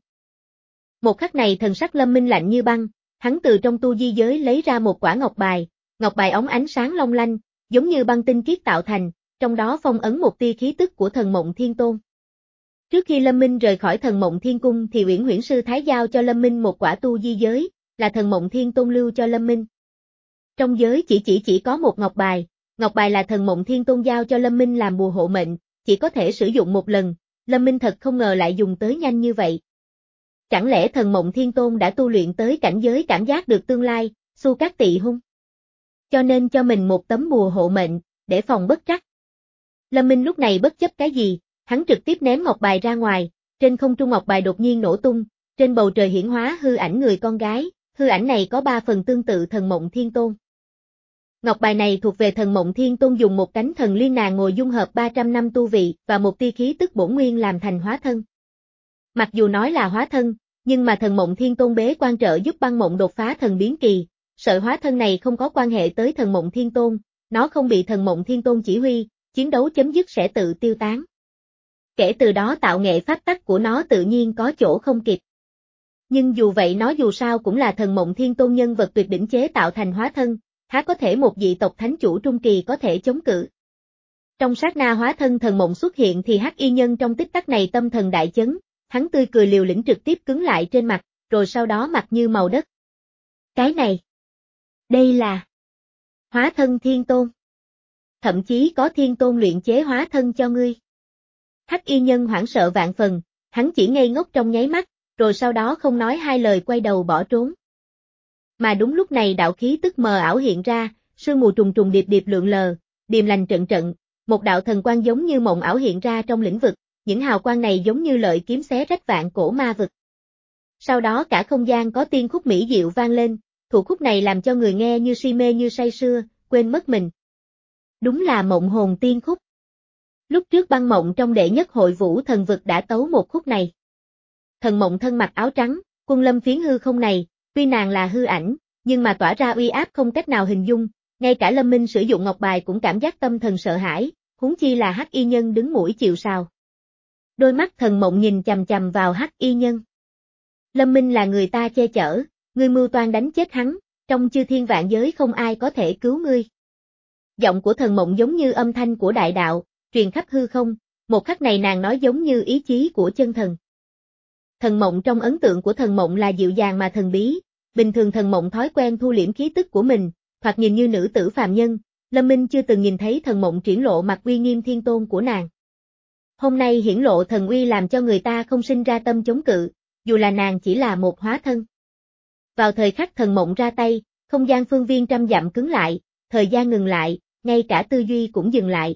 Một khắc này thần sắc Lâm Minh lạnh như băng, hắn từ trong tu di giới lấy ra một quả ngọc bài, ngọc bài óng ánh sáng long lanh, giống như băng tinh khiết tạo thành, trong đó phong ấn một tia khí tức của Thần Mộng Thiên Tôn. Trước khi Lâm Minh rời khỏi Thần Mộng Thiên Cung thì Uyển Huyễn Sư Thái giao cho Lâm Minh một quả tu di giới, là Thần Mộng Thiên Tôn lưu cho Lâm Minh. Trong giới chỉ chỉ chỉ có một ngọc bài, ngọc bài là Thần Mộng Thiên Tôn giao cho Lâm Minh làm bùa hộ mệnh, chỉ có thể sử dụng một lần, Lâm Minh thật không ngờ lại dùng tới nhanh như vậy. Chẳng lẽ Thần Mộng Thiên Tôn đã tu luyện tới cảnh giới cảm giác được tương lai, Su Cát Tỵ hung? Cho nên cho mình một tấm bùa hộ mệnh, để phòng bất trắc. Lâm Minh lúc này bất chấp cái gì, hắn trực tiếp ném ngọc bài ra ngoài, trên không trung ngọc bài đột nhiên nổ tung, trên bầu trời hiển hóa hư ảnh người con gái, hư ảnh này có ba phần tương tự Thần Mộng Thiên Tôn. Ngọc bài này thuộc về Thần Mộng Thiên Tôn dùng một cánh thần liên nàng ngồi dung hợp ba trăm năm tu vị và một tia khí tức bổn nguyên làm thành hóa thân. Mặc dù nói là hóa thân, nhưng mà Thần Mộng Thiên Tôn bế quan trợ giúp băng mộng đột phá thần biến kỳ, sợi hóa thân này không có quan hệ tới Thần Mộng Thiên Tôn, nó không bị Thần Mộng Thiên Tôn chỉ huy, chiến đấu chấm dứt sẽ tự tiêu tán. Kể từ đó tạo nghệ pháp tắc của nó tự nhiên có chỗ không kịp. Nhưng dù vậy nó dù sao cũng là Thần Mộng Thiên Tôn nhân vật tuyệt đỉnh chế tạo thành hóa thân, há có thể một dị tộc thánh chủ trung kỳ có thể chống cự. Trong sát na hóa thân thần mộng xuất hiện thì hắc y nhân trong tích tắc này tâm thần đại chấn, hắn tươi cười liều lĩnh trực tiếp cứng lại trên mặt, rồi sau đó mặt như màu đất. Cái này, đây là hóa thân thiên tôn. Thậm chí có thiên tôn luyện chế hóa thân cho ngươi. Hắc y nhân hoảng sợ vạn phần, hắn chỉ ngây ngốc trong nháy mắt, rồi sau đó không nói hai lời quay đầu bỏ trốn. Mà đúng lúc này đạo khí tức mờ ảo hiện ra, sương mù trùng trùng điệp điệp lượn lờ, điềm lành trận trận, một đạo thần quang giống như mộng ảo hiện ra trong lĩnh vực, những hào quang này giống như lợi kiếm xé rách vạn cổ ma vực. Sau đó cả không gian có tiên khúc mỹ diệu vang lên, thủ khúc này làm cho người nghe như si mê như say sưa, quên mất mình. Đúng là mộng hồn tiên khúc. Lúc trước băng mộng trong đệ nhất hội vũ thần vực đã tấu một khúc này. Thần mộng thân mặc áo trắng, quân lâm phiến hư không này, tuy nàng là hư ảnh, nhưng mà tỏa ra uy áp không cách nào hình dung, ngay cả Lâm Minh sử dụng ngọc bài cũng cảm giác tâm thần sợ hãi, huống chi là hắc y nhân đứng mũi chịu sào. Đôi mắt thần mộng nhìn chằm chằm vào hắc y nhân. Lâm Minh là người ta che chở, ngươi mưu toan đánh chết hắn, trong chư thiên vạn giới không ai có thể cứu ngươi. Giọng của thần mộng giống như âm thanh của đại đạo, truyền khắp hư không, một khắc này nàng nói giống như ý chí của chân thần. Thần mộng trong ấn tượng của thần mộng là dịu dàng mà thần bí, bình thường thần mộng thói quen thu liễm khí tức của mình, hoặc nhìn như nữ tử phàm nhân, Lâm Minh chưa từng nhìn thấy thần mộng triển lộ mặt uy nghiêm thiên tôn của nàng. Hôm nay hiển lộ thần uy làm cho người ta không sinh ra tâm chống cự, dù là nàng chỉ là một hóa thân. Vào thời khắc thần mộng ra tay, không gian phương viên trăm dặm cứng lại, thời gian ngừng lại, ngay cả tư duy cũng dừng lại.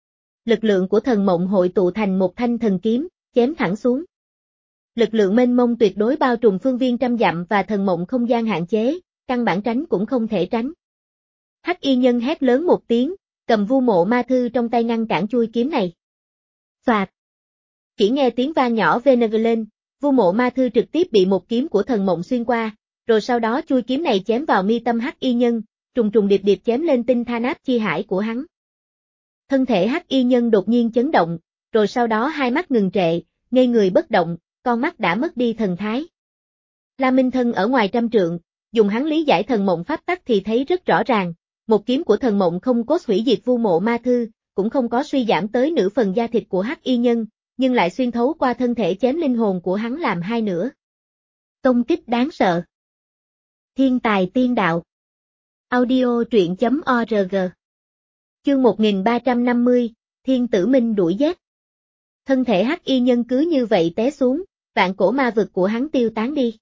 Lực lượng của thần mộng hội tụ thành một thanh thần kiếm, chém thẳng xuống. Lực lượng mênh mông tuyệt đối bao trùm phương viên trăm dặm và thần mộng không gian hạn chế, căn bản tránh cũng không thể tránh. Hắc y nhân hét lớn một tiếng, cầm Vu Mộ Ma Thư trong tay ngăn cản chui kiếm này. Phạt! Chỉ nghe tiếng vang nhỏ vê en giê lên, Vu Mộ Ma Thư trực tiếp bị một kiếm của thần mộng xuyên qua, rồi sau đó chui kiếm này chém vào mi tâm hắc y nhân, trùng trùng điệp điệp chém lên tinh tha nát chi hải của hắn. Thân thể hắc y nhân đột nhiên chấn động, rồi sau đó hai mắt ngừng trệ, ngây người bất động, con mắt đã mất đi thần thái. La Minh Thân ở ngoài trăm trượng, dùng hắn lý giải thần mộng pháp tắc thì thấy rất rõ ràng, một kiếm của thần mộng không có hủy diệt Vu Mộ Ma Thư, cũng không có suy giảm tới nửa phần da thịt của hắc y nhân, nhưng lại xuyên thấu qua thân thể chém linh hồn của hắn làm hai nửa. Công kích đáng sợ. Thiên tài tiên đạo. Audio truyện chấm org. Chương một nghìn ba trăm năm mươi, Thiên Tử Minh đuổi giết. Thân thể hắc y nhân cứ như vậy té xuống, vạn cổ ma vực của hắn tiêu tán đi.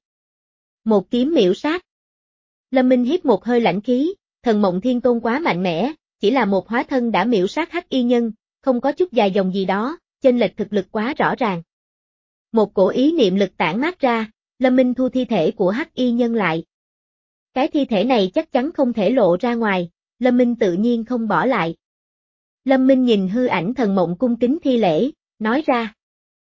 Một kiếm miểu sát. Lâm Minh hít một hơi lãnh khí, thần mộng thiên tôn quá mạnh mẽ, chỉ là một hóa thân đã miểu sát hắc y nhân, không có chút dài dòng gì đó, chênh lệch thực lực quá rõ ràng. Một cổ ý niệm lực tản mát ra, Lâm Minh thu thi thể của hắc y nhân lại. Cái thi thể này chắc chắn không thể lộ ra ngoài, Lâm Minh tự nhiên không bỏ lại. Lâm Minh nhìn hư ảnh thần mộng cung kính thi lễ, nói ra.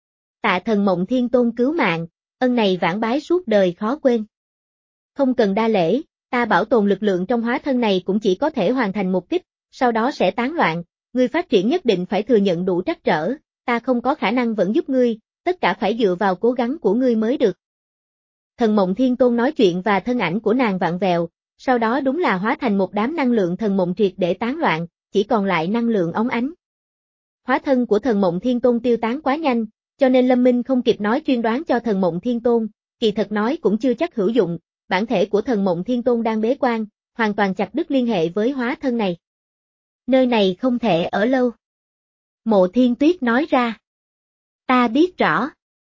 Tạ thần mộng thiên tôn cứu mạng, ân này vãn bái suốt đời khó quên. Không cần đa lễ, ta bảo tồn lực lượng trong hóa thân này cũng chỉ có thể hoàn thành một kích, sau đó sẽ tán loạn, ngươi phát triển nhất định phải thừa nhận đủ trắc trở, ta không có khả năng vẫn giúp ngươi, tất cả phải dựa vào cố gắng của ngươi mới được. Thần mộng thiên tôn nói chuyện và thân ảnh của nàng vặn vẹo, sau đó đúng là hóa thành một đám năng lượng thần mộng triệt để tán loạn, chỉ còn lại năng lượng óng ánh. Hóa thân của thần mộng thiên tôn tiêu tán quá nhanh, cho nên Lâm Minh không kịp nói chuyên đoán cho thần mộng thiên tôn, kỳ thật nói cũng chưa chắc hữu dụng, bản thể của thần mộng thiên tôn đang bế quan, hoàn toàn chặt đứt liên hệ với hóa thân này. Nơi này không thể ở lâu. Mộ Thiên Tuyết nói ra. Ta biết rõ.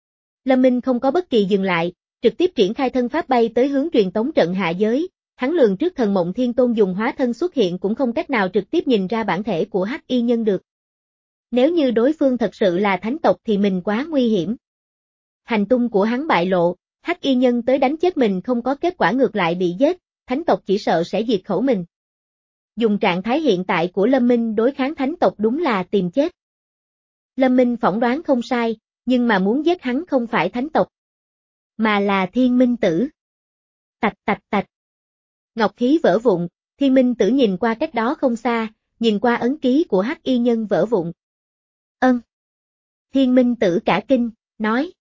Lâm Minh không có bất kỳ dừng lại, trực tiếp triển khai thân pháp bay tới hướng truyền tống trận hạ giới, hắn lường trước thần mộng thiên tôn dùng hóa thân xuất hiện cũng không cách nào trực tiếp nhìn ra bản thể của Hắc Y Nhân được. Nếu như đối phương thật sự là thánh tộc thì mình quá nguy hiểm. Hành tung của hắn bại lộ, Hắc Y Nhân tới đánh chết mình không có kết quả ngược lại bị giết, thánh tộc chỉ sợ sẽ diệt khẩu mình. Dùng trạng thái hiện tại của Lâm Minh đối kháng thánh tộc đúng là tìm chết. Lâm Minh phỏng đoán không sai, nhưng mà muốn giết hắn không phải thánh tộc, mà là Thiên Minh Tử. Tạch tạch tạch. Ngọc khí vỡ vụn, Thiên Minh Tử nhìn qua cách đó không xa, nhìn qua ấn ký của Hắc Y Nhân vỡ vụn. Ân. Thiên Minh Tử cả kinh, nói.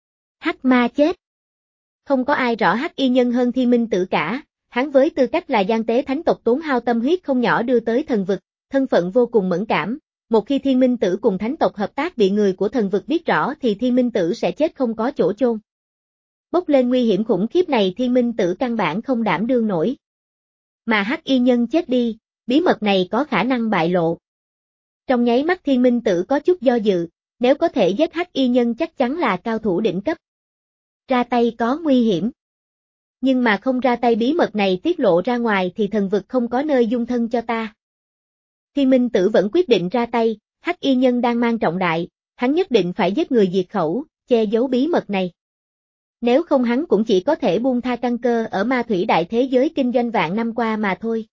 Hắc ma chết. Không có ai rõ Hắc Y Nhân hơn Thiên Minh Tử cả, hắn với tư cách là gian tế thánh tộc tốn hao tâm huyết không nhỏ đưa tới thần vực, thân phận vô cùng mẫn cảm, một khi Thiên Minh Tử cùng thánh tộc hợp tác bị người của thần vực biết rõ thì Thiên Minh Tử sẽ chết không có chỗ chôn. Bốc lên nguy hiểm khủng khiếp này Thiên Minh Tử căn bản không đảm đương nổi. Mà Hắc Y Nhân chết đi, bí mật này có khả năng bại lộ. Trong nháy mắt Thiên Minh Tử có chút do dự, nếu có thể giết Hắc Y Nhân chắc chắn là cao thủ đỉnh cấp. Ra tay có nguy hiểm. Nhưng mà không ra tay bí mật này tiết lộ ra ngoài thì thần vực không có nơi dung thân cho ta. Thiên Minh Tử vẫn quyết định ra tay, Hắc Y Nhân đang mang trọng đại, hắn nhất định phải giết người diệt khẩu, che giấu bí mật này. Nếu không hắn cũng chỉ có thể buông tha căn cơ ở ma thủy đại thế giới kinh doanh vạn năm qua mà thôi.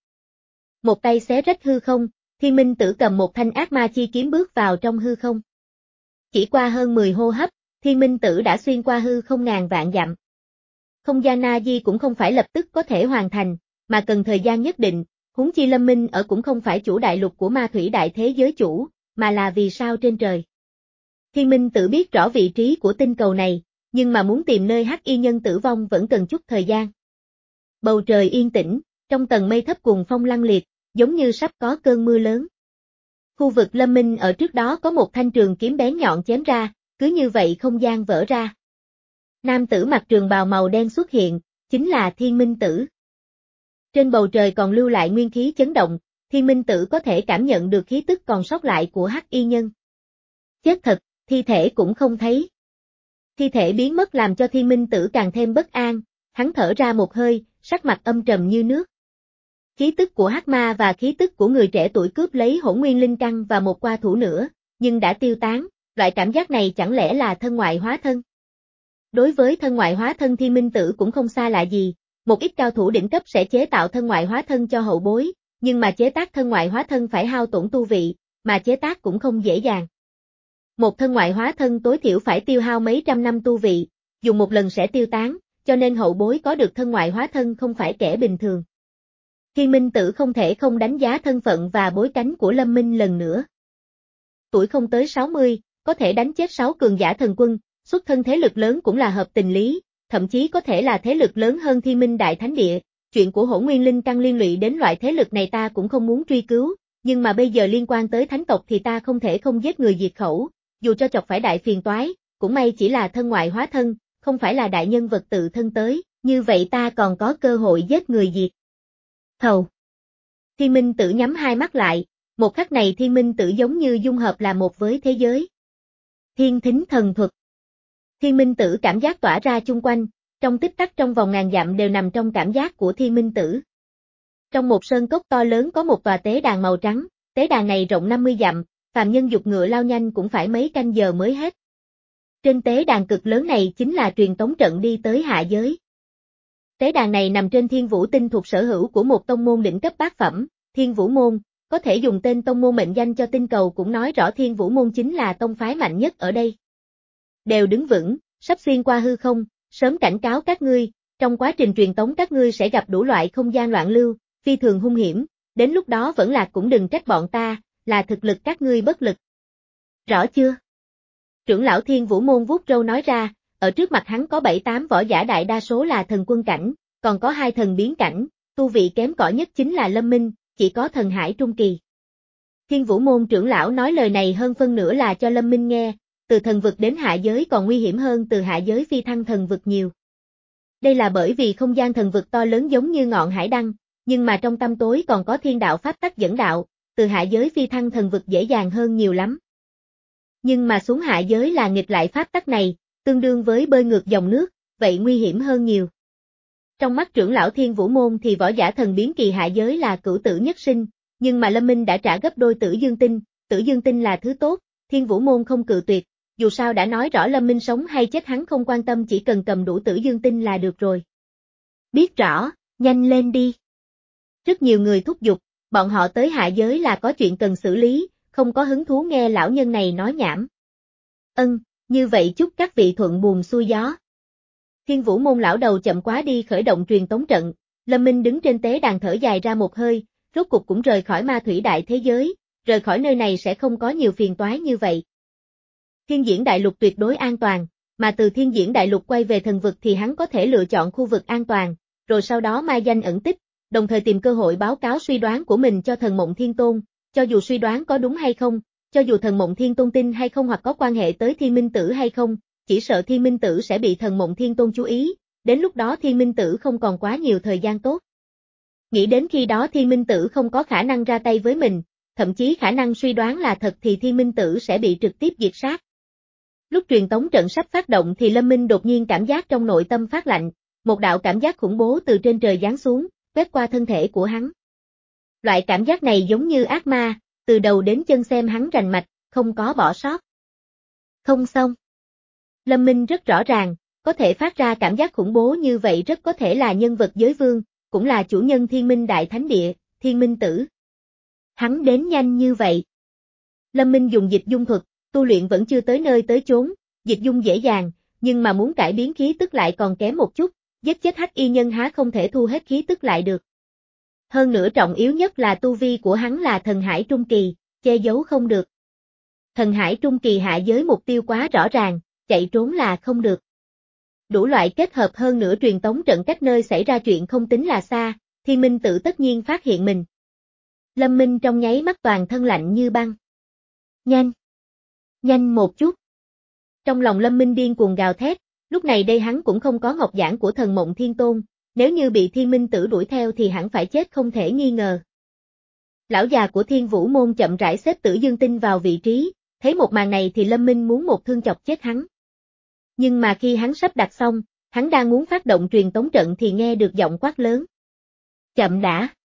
Một tay xé rách hư không, Thiên Minh Tử cầm một thanh ác ma chi kiếm bước vào trong hư không. Chỉ qua hơn mười hô hấp, Thiên Minh Tử đã xuyên qua hư không ngàn vạn dặm. Không gian Na Di cũng không phải lập tức có thể hoàn thành, mà cần thời gian nhất định, huống chi Lâm Minh ở cũng không phải chủ đại lục của ma thủy đại thế giới chủ, mà là vì sao trên trời. Thiên Minh Tử biết rõ vị trí của tinh cầu này, nhưng mà muốn tìm nơi Hắc Y Nhân tử vong vẫn cần chút thời gian. Bầu trời yên tĩnh, trong tầng mây thấp cuồng phong lăng liệt, giống như sắp có cơn mưa lớn. Khu vực Lâm Minh ở trước đó có một thanh trường kiếm bén nhọn chém ra, cứ như vậy không gian vỡ ra. Nam tử mặc trường bào màu đen xuất hiện, chính là Thiên Minh Tử. Trên bầu trời còn lưu lại nguyên khí chấn động, Thiên Minh Tử có thể cảm nhận được khí tức còn sót lại của Hắc Y Nhân. Chết thật, thi thể cũng không thấy. Thi thể biến mất làm cho Thiên Minh Tử càng thêm bất an, hắn thở ra một hơi, sắc mặt âm trầm như nước. Khí tức của Hắc Ma và khí tức của người trẻ tuổi cướp lấy Hỗn Nguyên Linh Căn và một qua thủ nữa, nhưng đã tiêu tán, loại cảm giác này chẳng lẽ là thân ngoại hóa thân. Đối với thân ngoại hóa thân Thiên Minh Tử cũng không xa lạ gì, một ít cao thủ đỉnh cấp sẽ chế tạo thân ngoại hóa thân cho hậu bối, nhưng mà chế tác thân ngoại hóa thân phải hao tổn tu vị, mà chế tác cũng không dễ dàng. Một thân ngoại hóa thân tối thiểu phải tiêu hao mấy trăm năm tu vị, dùng một lần sẽ tiêu tán, cho nên hậu bối có được thân ngoại hóa thân không phải kẻ bình thường. Thiên Minh Tử không thể không đánh giá thân phận và bối cảnh của Lâm Minh lần nữa. Tuổi không tới sáu mươi, có thể đánh chết sáu cường giả thần quân, xuất thân thế lực lớn cũng là hợp tình lý, thậm chí có thể là thế lực lớn hơn Thiên Minh Đại Thánh Địa, chuyện của Hỗn Nguyên Linh Căn liên lụy đến loại thế lực này ta cũng không muốn truy cứu, nhưng mà bây giờ liên quan tới thánh tộc thì ta không thể không giết người diệt khẩu, dù cho chọc phải đại phiền toái, cũng may chỉ là thân ngoại hóa thân, không phải là đại nhân vật tự thân tới, như vậy ta còn có cơ hội giết người diệt khẩu. Thiên Minh Tử nhắm hai mắt lại, một khắc này Thiên Minh Tử giống như dung hợp là một với thế giới. Thiên Thính Thần Thuật. Thiên Minh Tử cảm giác tỏa ra chung quanh, trong tích tắc trong vòng ngàn dặm đều nằm trong cảm giác của Thiên Minh Tử. Trong một sơn cốc to lớn có một tòa tế đàn màu trắng, tế đàn này rộng năm mươi dặm, phàm nhân dục ngựa lao nhanh cũng phải mấy canh giờ mới hết. Trên tế đàn cực lớn này chính là truyền tống trận đi tới hạ giới. Tế đàn này nằm trên thiên vũ tinh thuộc sở hữu của một tông môn đỉnh cấp bát phẩm, Thiên Vũ Môn, có thể dùng tên tông môn mệnh danh cho tinh cầu cũng nói rõ Thiên Vũ Môn chính là tông phái mạnh nhất ở đây. Đều đứng vững, sắp xuyên qua hư không, sớm cảnh cáo các ngươi, trong quá trình truyền tống các ngươi sẽ gặp đủ loại không gian loạn lưu, phi thường hung hiểm, đến lúc đó vẫn lạc cũng đừng trách bọn ta, là thực lực các ngươi bất lực. Rõ chưa? Trưởng lão Thiên Vũ Môn vuốt râu nói ra, ở trước mặt hắn có bảy tám võ giả đại đa số là thần quân cảnh, còn có hai thần biến cảnh, tu vị kém cỏi nhất chính là Lâm Minh, chỉ có thần hải trung kỳ. Thiên Vũ Môn trưởng lão nói lời này hơn phân nửa là cho Lâm Minh nghe, từ thần vực đến hạ giới còn nguy hiểm hơn từ hạ giới phi thăng thần vực nhiều. Đây là bởi vì không gian thần vực to lớn giống như ngọn hải đăng, nhưng mà trong tăm tối còn có thiên đạo pháp tắc dẫn đạo, từ hạ giới phi thăng thần vực dễ dàng hơn nhiều lắm. Nhưng mà xuống hạ giới là nghịch lại pháp tắc này, tương đương với bơi ngược dòng nước, vậy nguy hiểm hơn nhiều. Trong mắt trưởng lão Thiên Vũ Môn thì võ giả thần biến kỳ hạ giới là cửu tử nhất sinh, nhưng mà Lâm Minh đã trả gấp đôi tử dương tinh, tử dương tinh là thứ tốt, Thiên Vũ Môn không cự tuyệt, dù sao đã nói rõ Lâm Minh sống hay chết hắn không quan tâm, chỉ cần cầm đủ tử dương tinh là được rồi. Biết rõ, nhanh lên đi. Rất nhiều người thúc giục, bọn họ tới hạ giới là có chuyện cần xử lý, không có hứng thú nghe lão nhân này nói nhảm. Ân, như vậy chúc các vị thuận buồm xuôi gió. Thiên Vũ Môn lão đầu chậm quá đi khởi động truyền tống trận, Lâm Minh đứng trên tế đàn thở dài ra một hơi, rốt cục cũng rời khỏi ma thủy đại thế giới, rời khỏi nơi này sẽ không có nhiều phiền toái như vậy. Thiên Diễn Đại Lục tuyệt đối an toàn, mà từ Thiên Diễn Đại Lục quay về thần vực thì hắn có thể lựa chọn khu vực an toàn, rồi sau đó mai danh ẩn tích, đồng thời tìm cơ hội báo cáo suy đoán của mình cho Thần Mộng Thiên Tôn, cho dù suy đoán có đúng hay không, cho dù Thần Mộng Thiên Tôn tin hay không hoặc có quan hệ tới Thiên Minh Tử hay không, chỉ sợ Thiên Minh Tử sẽ bị Thần Mộng Thiên Tôn chú ý, đến lúc đó Thiên Minh Tử không còn quá nhiều thời gian tốt. Nghĩ đến khi đó Thiên Minh Tử không có khả năng ra tay với mình, thậm chí khả năng suy đoán là thật thì Thiên Minh Tử sẽ bị trực tiếp diệt sát. Lúc truyền tống trận sắp phát động thì Lâm Minh đột nhiên cảm giác trong nội tâm phát lạnh, một đạo cảm giác khủng bố từ trên trời giáng xuống, quét qua thân thể của hắn. Loại cảm giác này giống như ác ma, từ đầu đến chân xem hắn rành mạch, không có bỏ sót. Không xong. Lâm Minh rất rõ ràng, có thể phát ra cảm giác khủng bố như vậy rất có thể là nhân vật giới vương, cũng là chủ nhân Thiên Minh Đại Thánh Địa, Thiên Minh Tử. Hắn đến nhanh như vậy. Lâm Minh dùng dịch dung thuật, tu luyện vẫn chưa tới nơi tới chốn, dịch dung dễ dàng, nhưng mà muốn cải biến khí tức lại còn kém một chút, giết chết hắc y nhân há không thể thu hết khí tức lại được. Hơn nữa trọng yếu nhất là tu vi của hắn là thần hải trung kỳ, che giấu không được. Thần hải trung kỳ hạ giới mục tiêu quá rõ ràng, chạy trốn là không được. Đủ loại kết hợp hơn nữa truyền tống trận cách nơi xảy ra chuyện không tính là xa, Thiên Minh Tử tất nhiên phát hiện mình. Lâm Minh trong nháy mắt toàn thân lạnh như băng. Nhanh! Nhanh một chút! Trong lòng Lâm Minh điên cuồng gào thét, lúc này đây hắn cũng không có ngọc giản của Thần Mộng Thiên Tôn, nếu như bị Thiên Minh Tử đuổi theo thì hẳn phải chết không thể nghi ngờ. Lão già của Thiên Vũ Môn chậm rãi xếp Tử Dương Tinh vào vị trí, thấy một màn này thì Lâm Minh muốn một thương chọc chết hắn. Nhưng mà khi hắn sắp đặt xong, hắn đang muốn phát động truyền tống trận thì nghe được giọng quát lớn. Chậm đã!